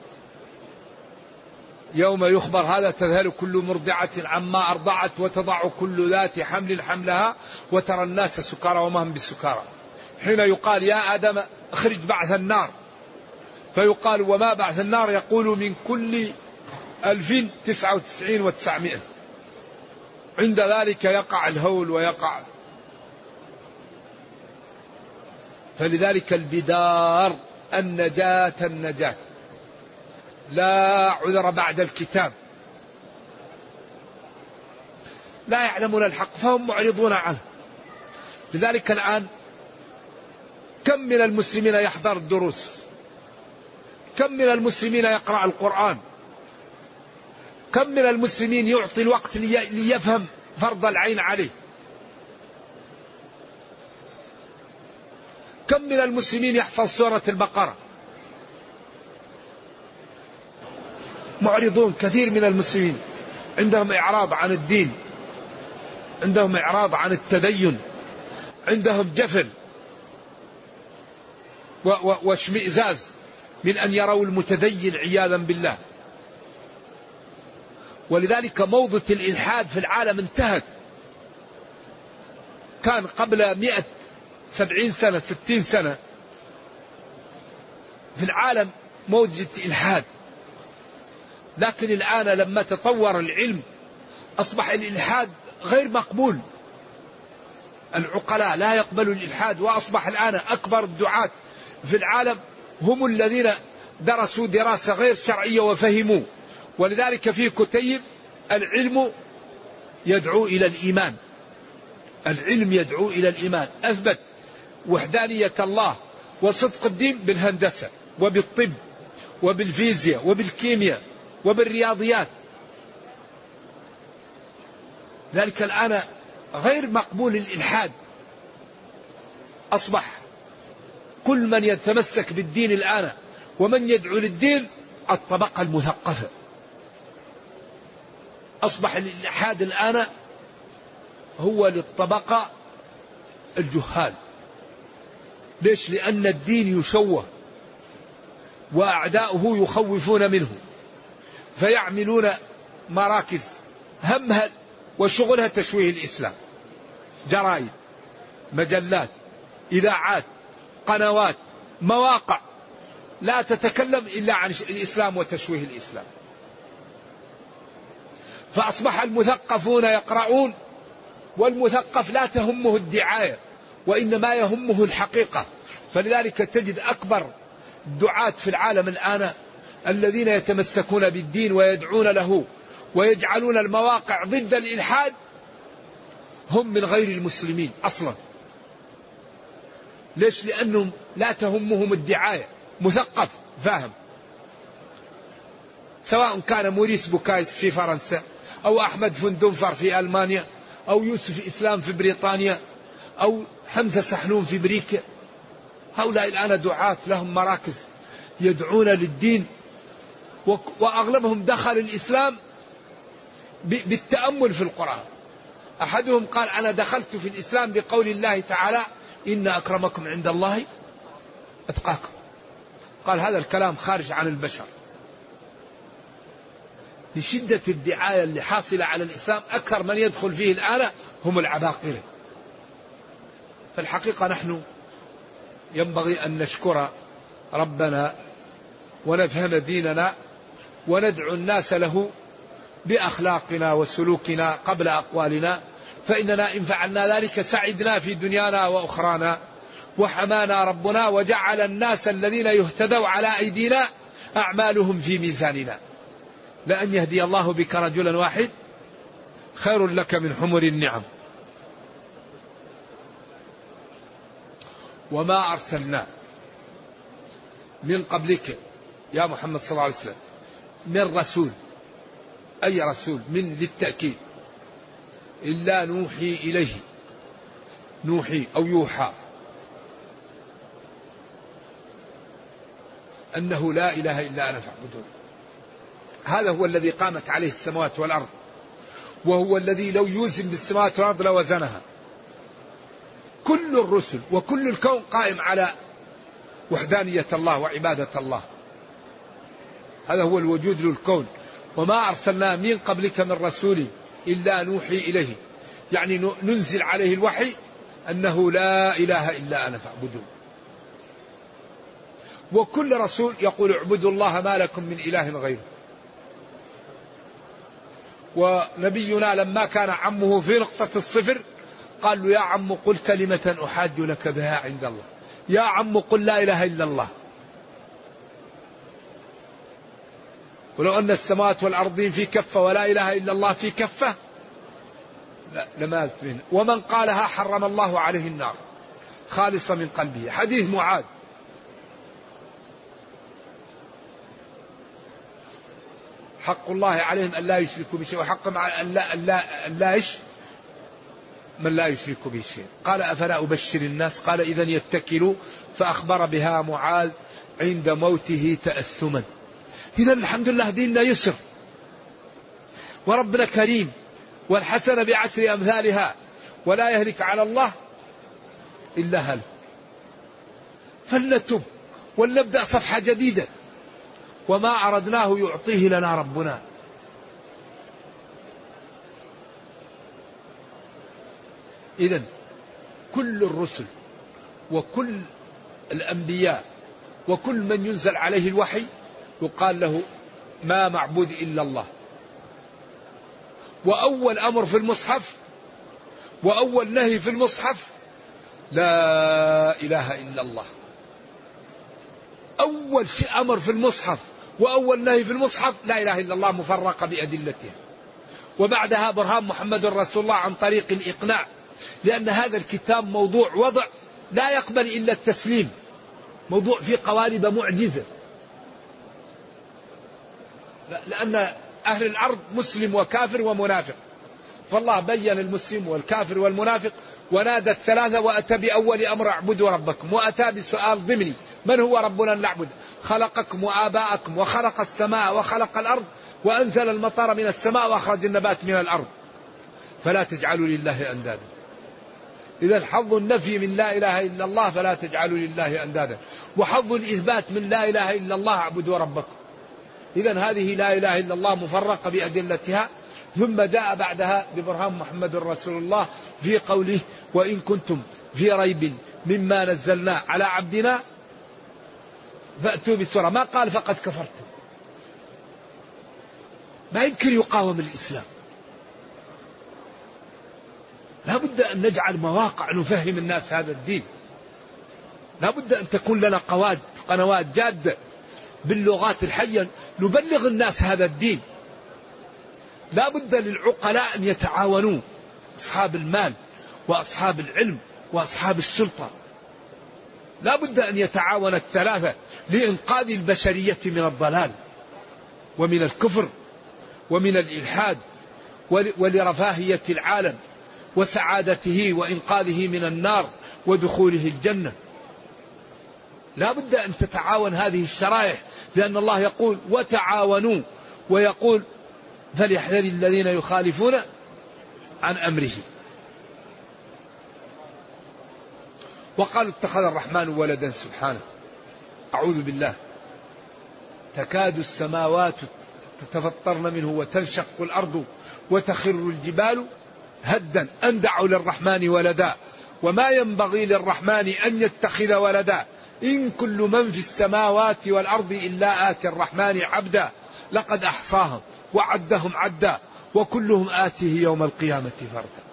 يوم يخبر هذا تذهل كل مرضعة عما أرضعت وتضع كل ذات حمل حملها وترى الناس سكارى وما هم بسكارى. حين يقال يا آدم اخرج بعث النار، فيقال وما بعث النار؟ يقول من كل 1099 و900. عند ذلك يقع الهول ويقع. فلذلك البدار النجاة لا عذر بعد الكتاب. لا يعلمون الحق فهم معرضون عنه. لذلك الآن كم من المسلمين يحضر الدروس، كم من المسلمين يقرأ القرآن، كم من المسلمين يعطي الوقت ليفهم فرض العين عليه، كم من المسلمين يحفظ سورة البقرة. معرضون كثير من المسلمين، عندهم إعراض عن الدين، عندهم إعراض عن التدين، عندهم جفل. واشمئزاز من أن يروا المتدين عياذا بالله. ولذلك موضة الإلحاد في العالم انتهت. كان قبل 170 سنة 60 سنة في العالم موجة إلحاد، لكن الآن لما تطور العلم أصبح الإلحاد غير مقبول. العقلاء لا يقبلوا الإلحاد، وأصبح الآن أكبر الدعاة في العالم هم الذين درسوا دراسة غير شرعية وفهموا. ولذلك في كتيب العلم يدعو إلى الإيمان، العلم يدعو إلى الإيمان، أثبت وحدانية الله وصدق الدين بالهندسة وبالطب وبالفيزياء وبالكيمياء وبالرياضيات. ذلك الآن غير مقبول الإلحاد. أصبح كل من يتمسك بالدين الآن ومن يدعو للدين الطبقة المثقفة. أصبح الإلحاد الآن هو للطبقة الجهال. ليش؟ لأن الدين يشوه وأعداؤه يخوفون منه، فيعملون مراكز همها وشغلها تشويه الإسلام، جرائد، مجلات، إذاعات، قنوات، مواقع لا تتكلم إلا عن الإسلام وتشويه الإسلام. فأصبح المثقفون يقرؤون، والمثقف لا تهمه الدعاية وإنما يهمه الحقيقة. فلذلك تجد أكبر الدعاة في العالم الآن الذين يتمسكون بالدين ويدعون له ويجعلون المواقع ضد الإلحاد هم من غير المسلمين أصلا. ليش؟ لأنهم لا تهمهم الدعاية، مثقف فاهم، سواء كان موريس بوكايس في فرنسا أو أحمد فندنفر في ألمانيا أو يوسف إسلام في بريطانيا أو حمزة سحنون في أمريكا. هؤلاء الآن دعاة لهم مراكز يدعون للدين، وأغلبهم دخل الإسلام بالتأمل في القرآن. أحدهم قال أنا دخلت في الإسلام بقول الله تعالى إن أكرمكم عند الله أتقاكم. قال هذا الكلام خارج عن البشر. لشدة الدعاية اللي حاصلة على الإسلام أكثر من يدخل فيه الآن هم العباقرة. فالحقيقة نحن ينبغي أن نشكر ربنا ونفهم ديننا وندعو الناس له بأخلاقنا وسلوكنا قبل أقوالنا، فإننا إن فعلنا ذلك سعدنا في دنيانا وأخرانا، وحمانا ربنا وجعل الناس الذين يهتدوا على أيدينا أعمالهم في ميزاننا. لأن يهدي الله بك رجلا واحد خير لك من حمر النعم. وما أرسلنا من قبلك يا محمد صلى الله عليه وسلم من رسول، أي رسول من للتأكيد، إلا نوحي إليه، نوحي أو يوحى أنه لا إله إلا أنا فاعبدون. هذا هو الذي قامت عليه السماوات والأرض، وهو الذي لو يوزن بالسماوات والأرض لوزنها. كل الرسل وكل الكون قائم على وحدانية الله وعبادة الله. هذا هو الوجود للكون. وما أرسلنا من قبلك من رسول إلا نوحي إليه، يعني ننزل عليه الوحي أنه لا إله إلا أنا فاعبدون. وكل رسول يقول اعبدوا الله ما لكم من إله غيره. ونبينا لما كان عمه في نقطة الصفر قال له يا عم قل كلمة أحاج لك بها عند الله، يا عم قل لا إله إلا الله. ولو أن السماوات والأرضين في كفة ولا إله إلا الله في كفة لما منه. ومن قالها حرم الله عليه النار خالصة من قلبه. حديث معاذ. حق الله عليهم أن لا يشركوا بشيء، وحقهم من لا يشرك به شيء. قال أفلا أبشر الناس؟ قال إذن يتكلوا. فأخبر بها معاذ عند موته تأثما. إذن الحمد لله ديننا يسر وربنا كريم، والحسنة بعشر أمثالها، ولا يهلك على الله إلا هل. فلنتب ولنبدأ صفحة جديدة، وما أردناه يعطيه لنا ربنا. إذن كل الرسل وكل الأنبياء وكل من ينزل عليه الوحي يقال له ما معبود إلا الله. وأول أمر في المصحف وأول نهي في المصحف لا إله إلا الله. أول شيء أمر في المصحف وأول نهي في المصحف لا إله إلا الله مفرقة بأدلتها، وبعدها برهان محمد رسول الله عن طريق الإقناع، لأن هذا الكتاب موضوع وضع لا يقبل إلا التسليم، موضوع فيه قوالب معجزة، لأن أهل الأرض مسلم وكافر ومنافق، فالله بين المسلم والكافر والمنافق ونادى الثلاثة وأتى بأول أمر اعبدوا ربكم، وأتى بسؤال ضمني من هو ربنا نعبد؟ خلقكم وآباءكم وخلق السماء وخلق الأرض وأنزل المطر من السماء وأخرج النبات من الأرض فلا تجعلوا لله أندادا. إذا حظ النفي من لا إله إلا الله فلا تجعلوا لله أندادا، وحظ الإثبات من لا إله إلا الله اعبدوا ربكم. إذا هذه لا إله إلا الله مفرقة بأدلتها، ثم جاء بعدها ببرهان محمد رسول الله في قوله وإن كنتم في ريب مما نزلنا على عبدنا فأتوا بسورة، ما قال فقد كفرتم. ما يمكن يقاوم الإسلام، لا بد أن نجعل مواقع نفهم الناس هذا الدين، لا بد أن تكون لنا قنوات جادة باللغات الحية نبلغ الناس هذا الدين. لا بد للعقلاء أن يتعاونوا، أصحاب المال وأصحاب العلم وأصحاب السلطة، لا بد أن يتعاون الثلاثة لإنقاذ البشرية من الضلال ومن الكفر ومن الإلحاد ولرفاهية العالم وسعادته وإنقاذه من النار ودخوله الجنة. لا بد أن تتعاون هذه الشرائح، لأن الله يقول وتعاونوا، ويقول فليحذر الذين يخالفون عن أمره. وقالوا اتخذ الرحمن ولدا سبحانه، أعوذ بالله، تكاد السماوات تتفطرن منه وتنشق الأرض وتخر الجبال هدا أن دعوا للرحمن ولدا وما ينبغي للرحمن أن يتخذ ولدا إن كل من في السماوات والأرض إلا آتي الرحمن عبدا لقد أحصاهم وعدهم عدا وكلهم آتيه يوم القيامة فردا.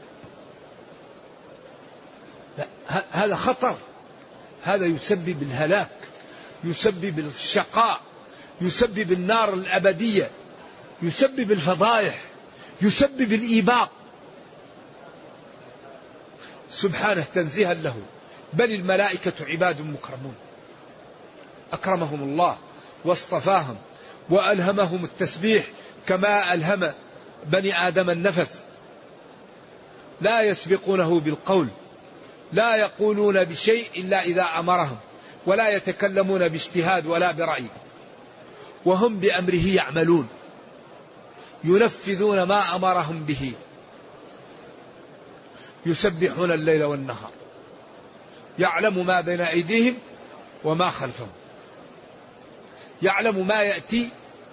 هذا خطر، هذا يسبب الهلاك، يسبب الشقاء، يسبب النار الأبدية، يسبب الفضائح، يسبب الإيباق. سبحانه تنزيها له، بل الملائكة عباد مكرمون، أكرمهم الله واصطفاهم وألهمهم التسبيح كما ألهم بني آدم النفس، لا يسبقونه بالقول، لا يقولون بشيء إلا إذا أمرهم، ولا يتكلمون باجتهاد ولا برأي، وهم بأمره يعملون، ينفذون ما أمرهم به، يسبحون الليل والنهار، يعلم ما بين أيديهم وما خلفهم، يعلم ما يأتي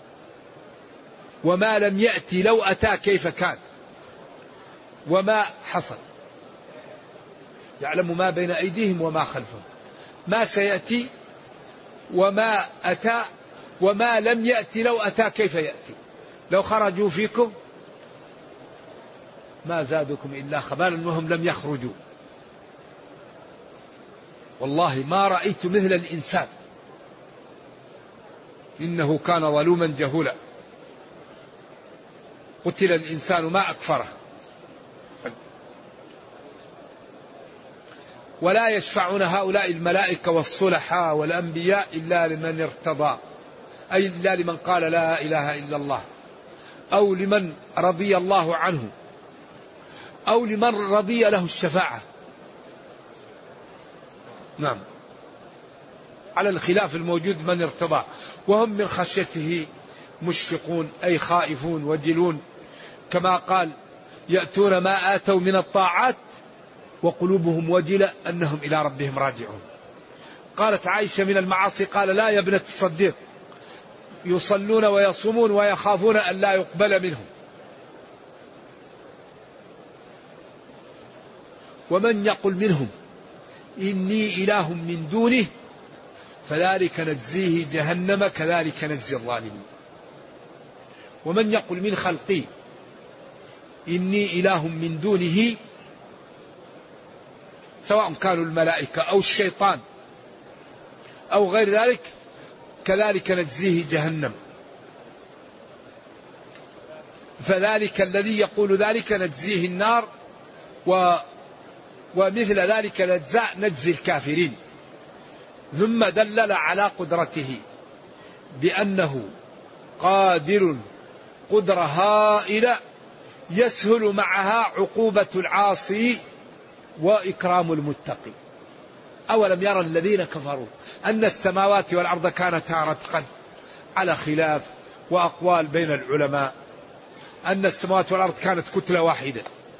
وما لم يأتي لو أتى كيف كان وما حصل، يعلم ما بين أيديهم وما خلفهم، ما سيأتي وما أتى وما لم يأتي لو أتى كيف يأتي، لو خرجوا فيكم ما زادكم إلا خبالا وهم لم يخرجوا. والله ما رأيت مثل الإنسان، إنه كان ظلوما جهولا. قتل الإنسان ما أكفره. ولا يشفعون هؤلاء الملائكة والصلحاء والأنبياء إلا لمن ارتضى، أي إلا لمن قال لا إله إلا الله، أو لمن رضي الله عنه، أو لمن رضي له الشفاعة. نعم، على الخلاف الموجود من ارتضى، وهم من خشيته مشفقون، أي خائفون وجلون، كما قال يأتون ما آتوا من الطاعات وقلوبهم وجلة أنهم إلى ربهم راجعون. قالت عائشة من المعاصي قال لا يا ابنة الصديق يصلون ويصومون ويخافون أن لا يقبل منهم. ومن يقل منهم إني إله من دونه فذلك نجزيه جهنم كذلك نجزي الظالمين. ومن يقل من خلقي إني إله من دونه سواء كانوا الملائكة أو الشيطان أو غير ذلك كذلك نجزيه جهنم. فذلك الذي يقول ذلك نجزيه النار ومثل ذلك نجزي الكافرين. ثم دلل على قدرته بأنه قادر قدرة هائلة يسهل معها عقوبة العاصي وإكرام المتقي. أولم يرى الذين كفروا أن السماوات والأرض كانتا رتقا، على خلاف وأقوال بين العلماء أن السماوات والأرض كانت كتلة واحدة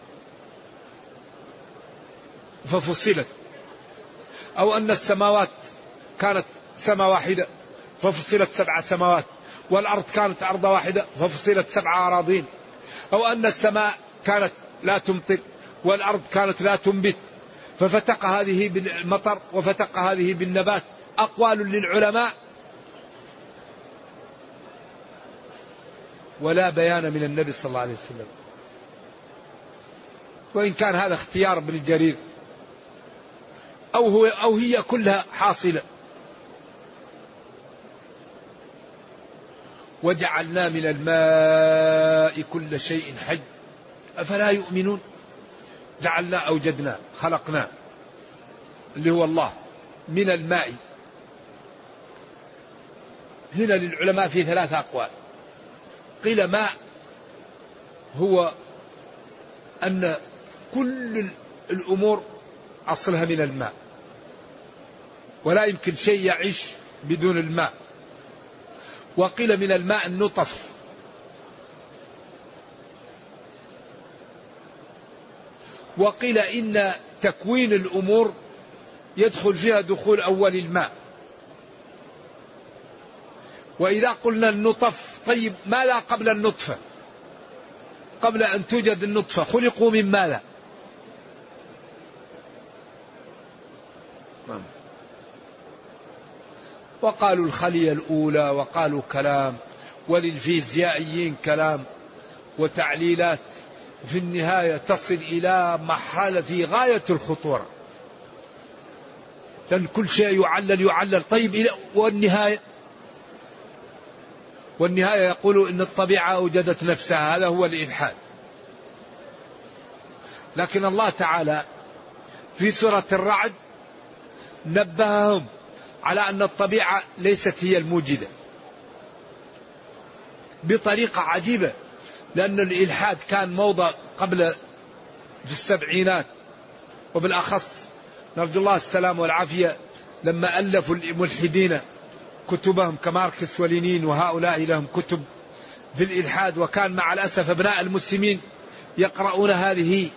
ففصلت، أو أن السماوات كانت سماء واحدة ففصلت 7 سماوات، والأرض كانت أرض واحدة ففصلت 7 أراضين، أو أن السماء كانت لا تمطر والأرض كانت لا تنبت ففتق هذه بالمطر وفتق هذه بالنبات. أقوال للعلماء ولا بيان من النبي صلى الله عليه وسلم، وإن كان هذا اختيار ابن جرير أو هي كلها حاصلة. وجعلنا من الماء كل شيء حي أفلا يؤمنون. جعلنا أوجدنا خلقنا اللي هو الله من الماء. هنا للعلماء في 3 أقوال. قيل ماء هو أن كل الأمور أصلها من الماء ولا يمكن شيء يعيش بدون الماء. وقيل من الماء النطف، وقيل إن تكوين الأمور يدخل فيها دخول أول الماء. وإذا قلنا النطف طيب ماذا قبل النطفة؟ قبل أن توجد النطفة خلقوا من ماذا؟ وقالوا الخلية الأولى وقالوا كلام، وللفيزيائيين كلام وتعليلات في النهاية تصل إلى مرحلة في غاية الخطورة، لأن كل شيء يعلل طيب والنهاية يقولوا إن الطبيعة أوجدت نفسها. هذا هو الإلحاد. لكن الله تعالى في سورة الرعد نبههم على أن الطبيعة ليست هي الموجدة بطريقة عجيبة، لأن الإلحاد كان موضة قبل في السبعينات، وبالأخص نرجو الله السلام والعافية لما ألفوا الملحدين كتبهم كماركس ولينين وهؤلاء لهم كتب في الإلحاد، وكان مع الأسف أبناء المسلمين يقرؤون هذه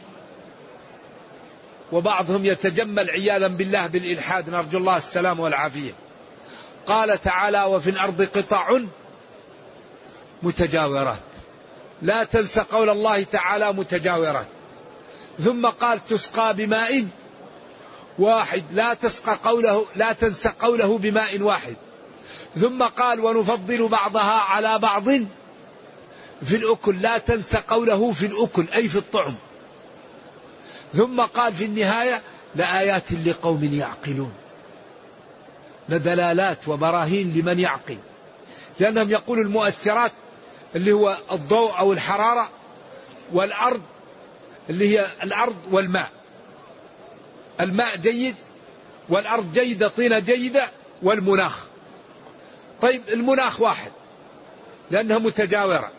وبعضهم يتجمل عياذا بالله بالإلحاد، نرجو الله السلام والعافية. قال تعالى وفي الأرض قطع متجاورات، لا تنسى قول الله تعالى متجاورات. ثم قال تسقى بماء واحد، لا تنسى قوله بماء واحد. ثم قال ونفضل بعضها على بعض في الأكل، لا تنسى قوله في الأكل أي في الطعم. ثم قال في النهاية لآيات لقوم يعقلون، لدلالات وبراهين لمن يعقل، لأنهم يقولوا المؤثرات اللي هو الضوء أو الحرارة، والأرض اللي هي الأرض والماء، الماء جيد والأرض جيدة طينة جيدة والمناخ. طيب المناخ واحد لأنها متجاورة،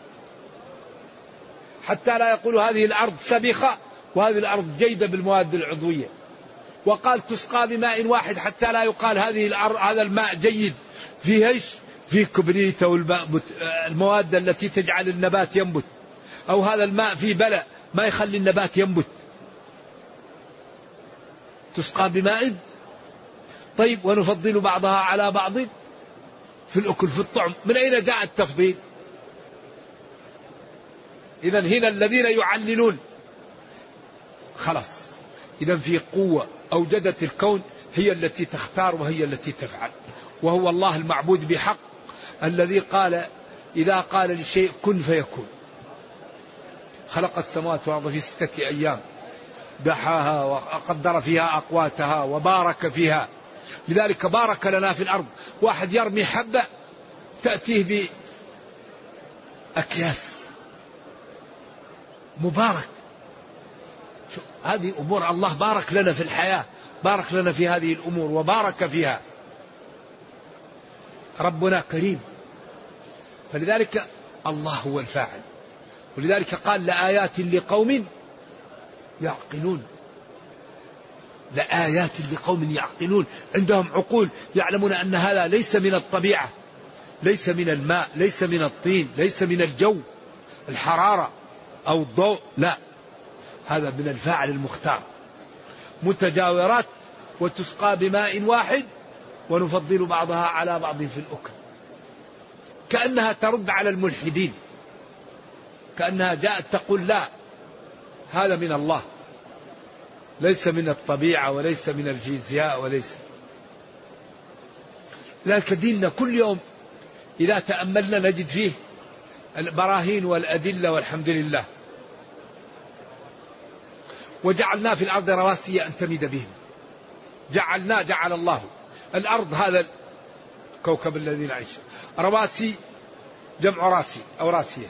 حتى لا يقولوا هذه الأرض سبخة وهذه الأرض جيدة بالمواد العضوية. وقال تسقى بماء واحد حتى لا يقال هذه الأرض هذا الماء جيد فيه ايش؟ فيه كبريت أو المواد التي تجعل النبات ينبت، أو هذا الماء فيه بلع ما يخلي النبات ينبت. تسقى بماء. طيب ونفضل بعضها على بعض في الأكل في الطعم، من أين جاء التفضيل؟ إذا هنا الذين يعللون خلاص، إذا في قوة أوجدت الكون هي التي تختار وهي التي تفعل، وهو الله المعبود بحق الذي قال إذا قال لشيء كن فيكون. خلق السماوات والأرض في 6 أيام دحاها وقدر فيها أقواتها وبارك فيها، لذلك بارك لنا في الأرض. واحد يرمي حبة تأتيه بأكياس مبارك. هذه أمور الله بارك لنا في الحياة، بارك لنا في هذه الأمور وبارك فيها. ربنا كريم، فلذلك الله هو الفاعل. ولذلك قال لآيات لقوم يعقلون، لآيات لقوم يعقلون، عندهم عقول يعلمون أن هذا ليس من الطبيعة، ليس من الماء، ليس من الطين، ليس من الجو الحرارة أو الضوء، لا، هذا من الفاعل المختار. متجاورات وتسقى بماء واحد ونفضل بعضها على بعض في الأكل، كأنها ترد على الملحدين، كأنها جاءت تقول لا، هذا من الله، ليس من الطبيعة وليس من الفيزياء وليس. لذلك ديننا كل يوم إذا تأملنا نجد فيه البراهين والأدلة والحمد لله. وجعلنا في الأرض رواسي أن تميد بهم، جعل الله الأرض، هذا الكوكب الذي نعيش، رواسي جمع راسي أو راسية،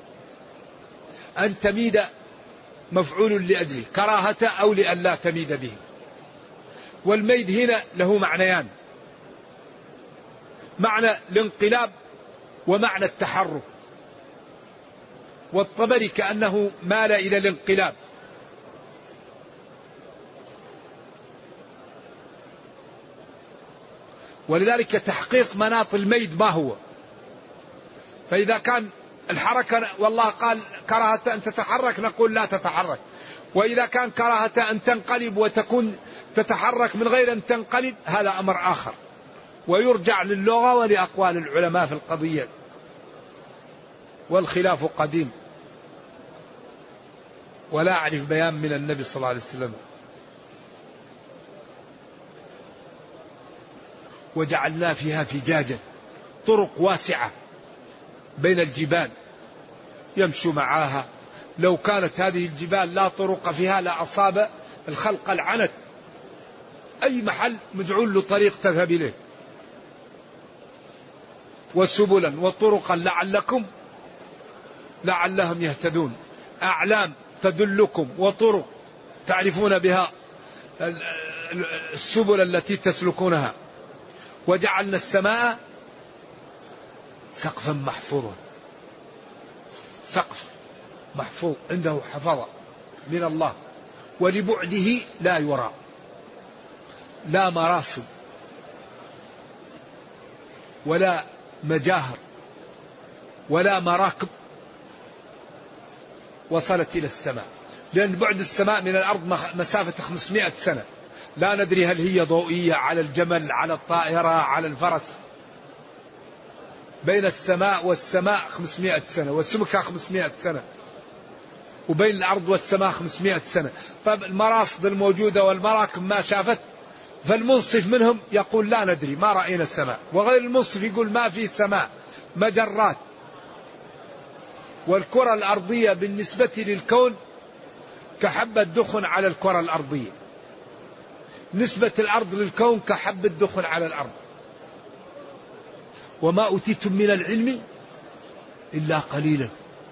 أن تميد مفعول لأجله كراهة أو لألا تميد بهم. والميد هنا له معنيان، معنى الانقلاب ومعنى التحرك. والطبري كأنه مال إلى الانقلاب، ولذلك تحقيق مناط الميد ما هو. فإذا كان الحركة والله قال كراهة أن تتحرك نقول لا تتحرك، وإذا كان كراهة أن تنقلب وتكون تتحرك من غير أن تنقلب هذا أمر آخر، ويرجع للغة ولأقوال العلماء في القضية، والخلاف قديم ولا أعرف بيان من النبي صلى الله عليه وسلم. وجعلنا فيها فجاجا، طرق واسعة بين الجبال يمشوا معاها. لو كانت هذه الجبال لا طرق فيها لأصاب الخلق العنت، أي محل مجعول له طريق تذهب إليه. وسبلا وطرقا لعلهم يهتدون، أعلام تدلكم وطرق تعرفون بها السبل التي تسلكونها. وجعلنا السماء سقفا محفورا، سقف محفوظ عنده حفظة من الله، ولبعده لا يرى، لا مراسم ولا مجاهر ولا مراكب وصلت إلى السماء، لأن بعد السماء من الأرض مسافة 500 سنة، لا ندري هل هي ضوئية على الجمل على الطائرة على الفرس. بين السماء والسماء 500 سنة، والسمكة 500 سنة، وبين الأرض والسماء 500 سنة. طيب المراصد الموجودة والمراكب ما شافت، فالمنصف منهم يقول لا ندري ما رأينا السماء، وغير المنصف يقول ما في سماء، مجرات. والكرة الأرضية بالنسبة للكون كحبة دخن على الكرة الأرضية، نسبة الأرض للكون كحبة دخن على الأرض. وما أوتيتم من العلم إلا قليلا.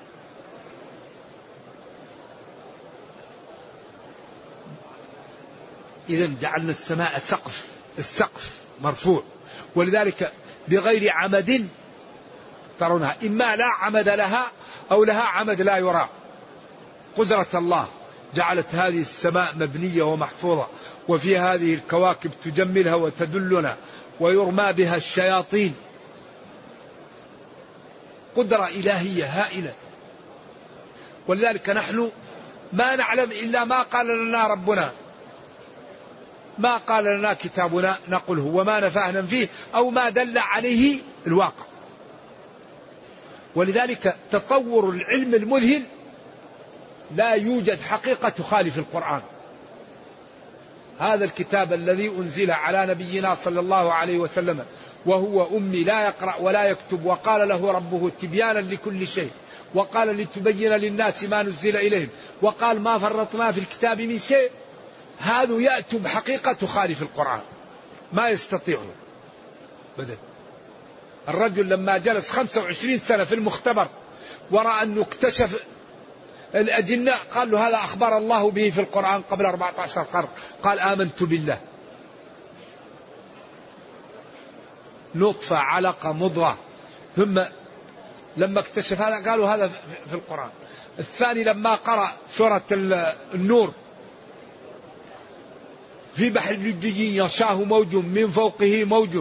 إذا جعلنا السماء سقف، السقف مرفوع، ولذلك بغير عمد ترونها، إما لا عمد لها أو لها عمد لا يرى. قدرة الله جعلت هذه السماء مبنية ومحفوظة، وفي هذه الكواكب تجملها وتدلنا ويرمى بها الشياطين. قدرة إلهية هائلة. ولذلك نحن ما نعلم إلا ما قال لنا ربنا. ما قال لنا كتابنا نقله وما نفعنا فيه أو ما دل عليه الواقع. ولذلك تطور العلم المذهل لا يوجد حقيقة تخالف القرآن. هذا الكتاب الذي أنزل على نبينا صلى الله عليه وسلم وهو أمي لا يقرأ ولا يكتب، وقال له ربه تبيانا لكل شيء، وقال لتبين للناس ما نزل إليهم، وقال ما فرطنا في الكتاب من شيء. هذا يأتي بحقيقة تخالف القرآن، ما يستطيعون بدل. الرجل لما جلس 25 سنة في المختبر ورأى أنه اكتشف الأجنة، قال له هذا أخبر الله به في القرآن قبل 14 قرن، قال آمنت بالله. نطفة علقة مضغة، ثم لما اكتشف هذا قالوا هذا في القرآن. الثاني لما قرأ سورة النور في بحر لجي يغشاه موج من فوقه موج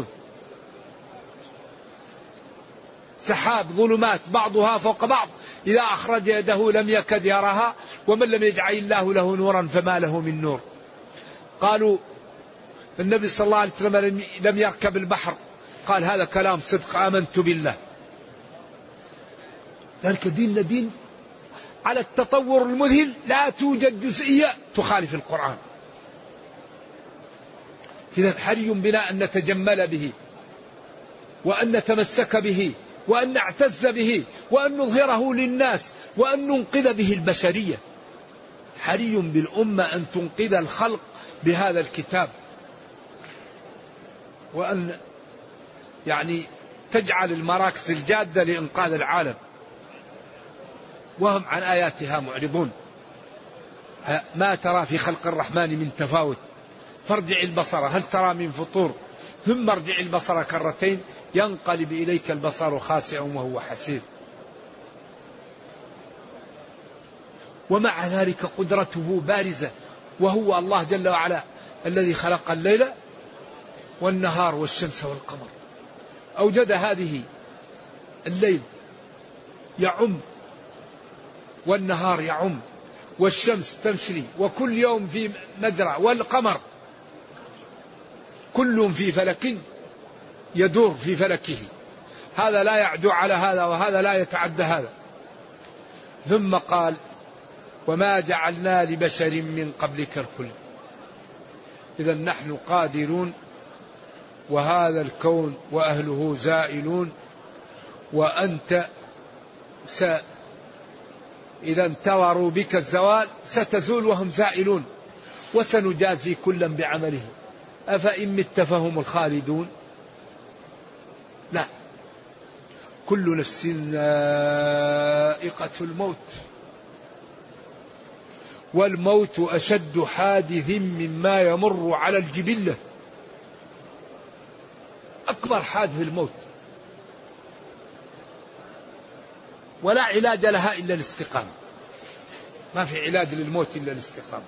سحاب ظلمات بعضها فوق بعض إذا أخرج يده لم يكد يراها ومن لم يجعل الله له نورا فما له من نور. قالوا النبي صلى الله عليه وسلم لم يركب البحر، قال هذا كلام صدق آمنت بالله. ذلك ديننا دين على التطور المذهل، لا توجد جزئية تخالف القرآن. إذن حري بنا أن نتجمل به وأن نتمسك به وأن نعتز به وأن نظهره للناس وأن ننقذ به البشرية. حري بالأمة أن تنقذ الخلق بهذا الكتاب، وأن تجعل المراكز الجادة لإنقاذ العالم، وهم عن آياتها معرضون. ما ترى في خلق الرحمن من تفاوت، فارجع البصر هل ترى من فطور، ثم ارجع البصر كرتين ينقلب إليك البصر خاسئا وهو حسير. ومع ذلك قدرته بارزة، وهو الله جل وعلا الذي خلق الليل والنهار والشمس والقمر. أوجد هذه الليل يعم والنهار يعم والشمس تمشي وكل يوم في مجرى، والقمر كل في فلك يدور في فلكه، هذا لا يعدو على هذا وهذا لا يتعدى هذا. ثم قال وما جعلنا لبشر من قبلك الخلد. إذا نحن قادرون، وهذا الكون وأهله زائلون، وأنت إذا انتظروا بك الزوال ستزول وهم زائلون، وسنجازي كلا بعمله أفإن مت فهم الخالدون. لا، كل نفس ذائقة الموت، والموت أشد حادث مما يمر على الجبلة. أكبر حادث الموت، ولا علاج لها إلا الاستقامة. ما في علاج للموت إلا الاستقامة.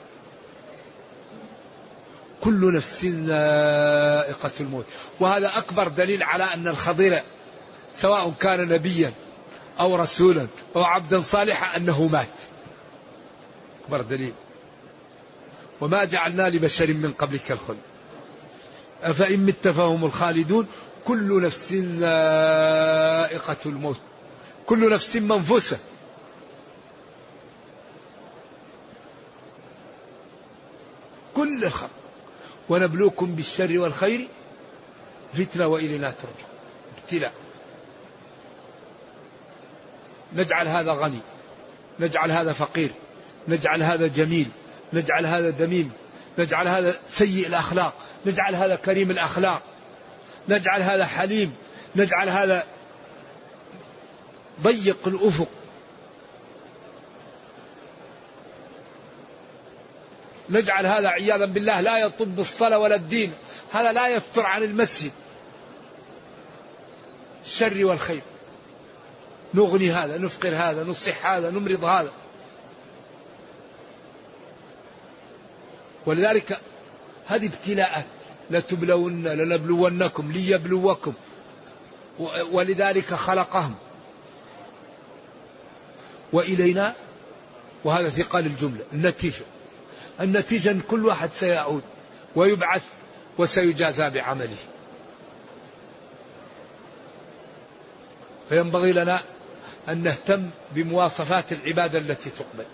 كل نفس ذائقة الموت، وهذا أكبر دليل على أن الخضر سواء كان نبيا أو رسولا أو عبدا صالحا أنه مات. أكبر دليل. وما جعلنا لبشر من قبلك الخلد أفإن مت فهم الخالدون. كل نفس ذائقة الموت، كل نفس منفوسة. كل الخلق. ونبلوكم بالشر والخير فتنة وإلينا ترجع. ابتلاء. نجعل هذا غني، نجعل هذا فقير، نجعل هذا جميل، نجعل هذا دميم، نجعل هذا سيء الأخلاق، نجعل هذا كريم الأخلاق، نجعل هذا حليم، نجعل هذا ضيق الأفق. نجعل هذا عياذا بالله لا يطب الصلاة ولا الدين، هذا لا يفتر عن المسجد. الشر والخير، نغني هذا، نفقر هذا، نصح هذا، نمرض هذا. ولذلك هذه ابتلاءات، لتبلون لنبلونكم ليبلوكم، ولذلك خلقهم وإلينا. وهذا ثقال الجملة. النتيجة أن كل واحد سيعود ويبعث وسيجازى بعمله. فينبغي لنا أن نهتم بمواصفات العبادة التي تقبل،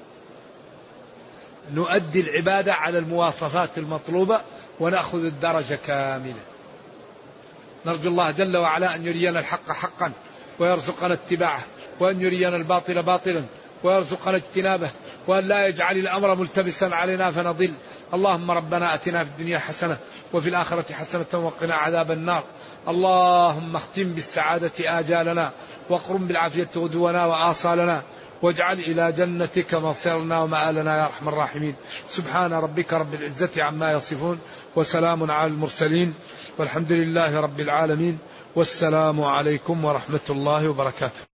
نؤدي العبادة على المواصفات المطلوبة ونأخذ الدرجة كاملة. نرجو الله جل وعلا أن يرينا الحق حقا ويرزقنا اتباعه، وأن يرينا الباطل باطلا ويرزقنا اجتنابه، وأن لا يجعل الأمر ملتبسا علينا فنضل. اللهم ربنا أتنا في الدنيا حسنة وفي الآخرة حسنة وقنا عذاب النار. اللهم اختم بالسعادة آجالنا، واقرم بالعافية غدونا وآصالنا، واجعل إلى جنتك مصيرنا ومآلنا يا أرحم الراحمين. سبحان ربك رب العزة عما يصفون، وسلام على المرسلين، والحمد لله رب العالمين، والسلام عليكم ورحمة الله وبركاته.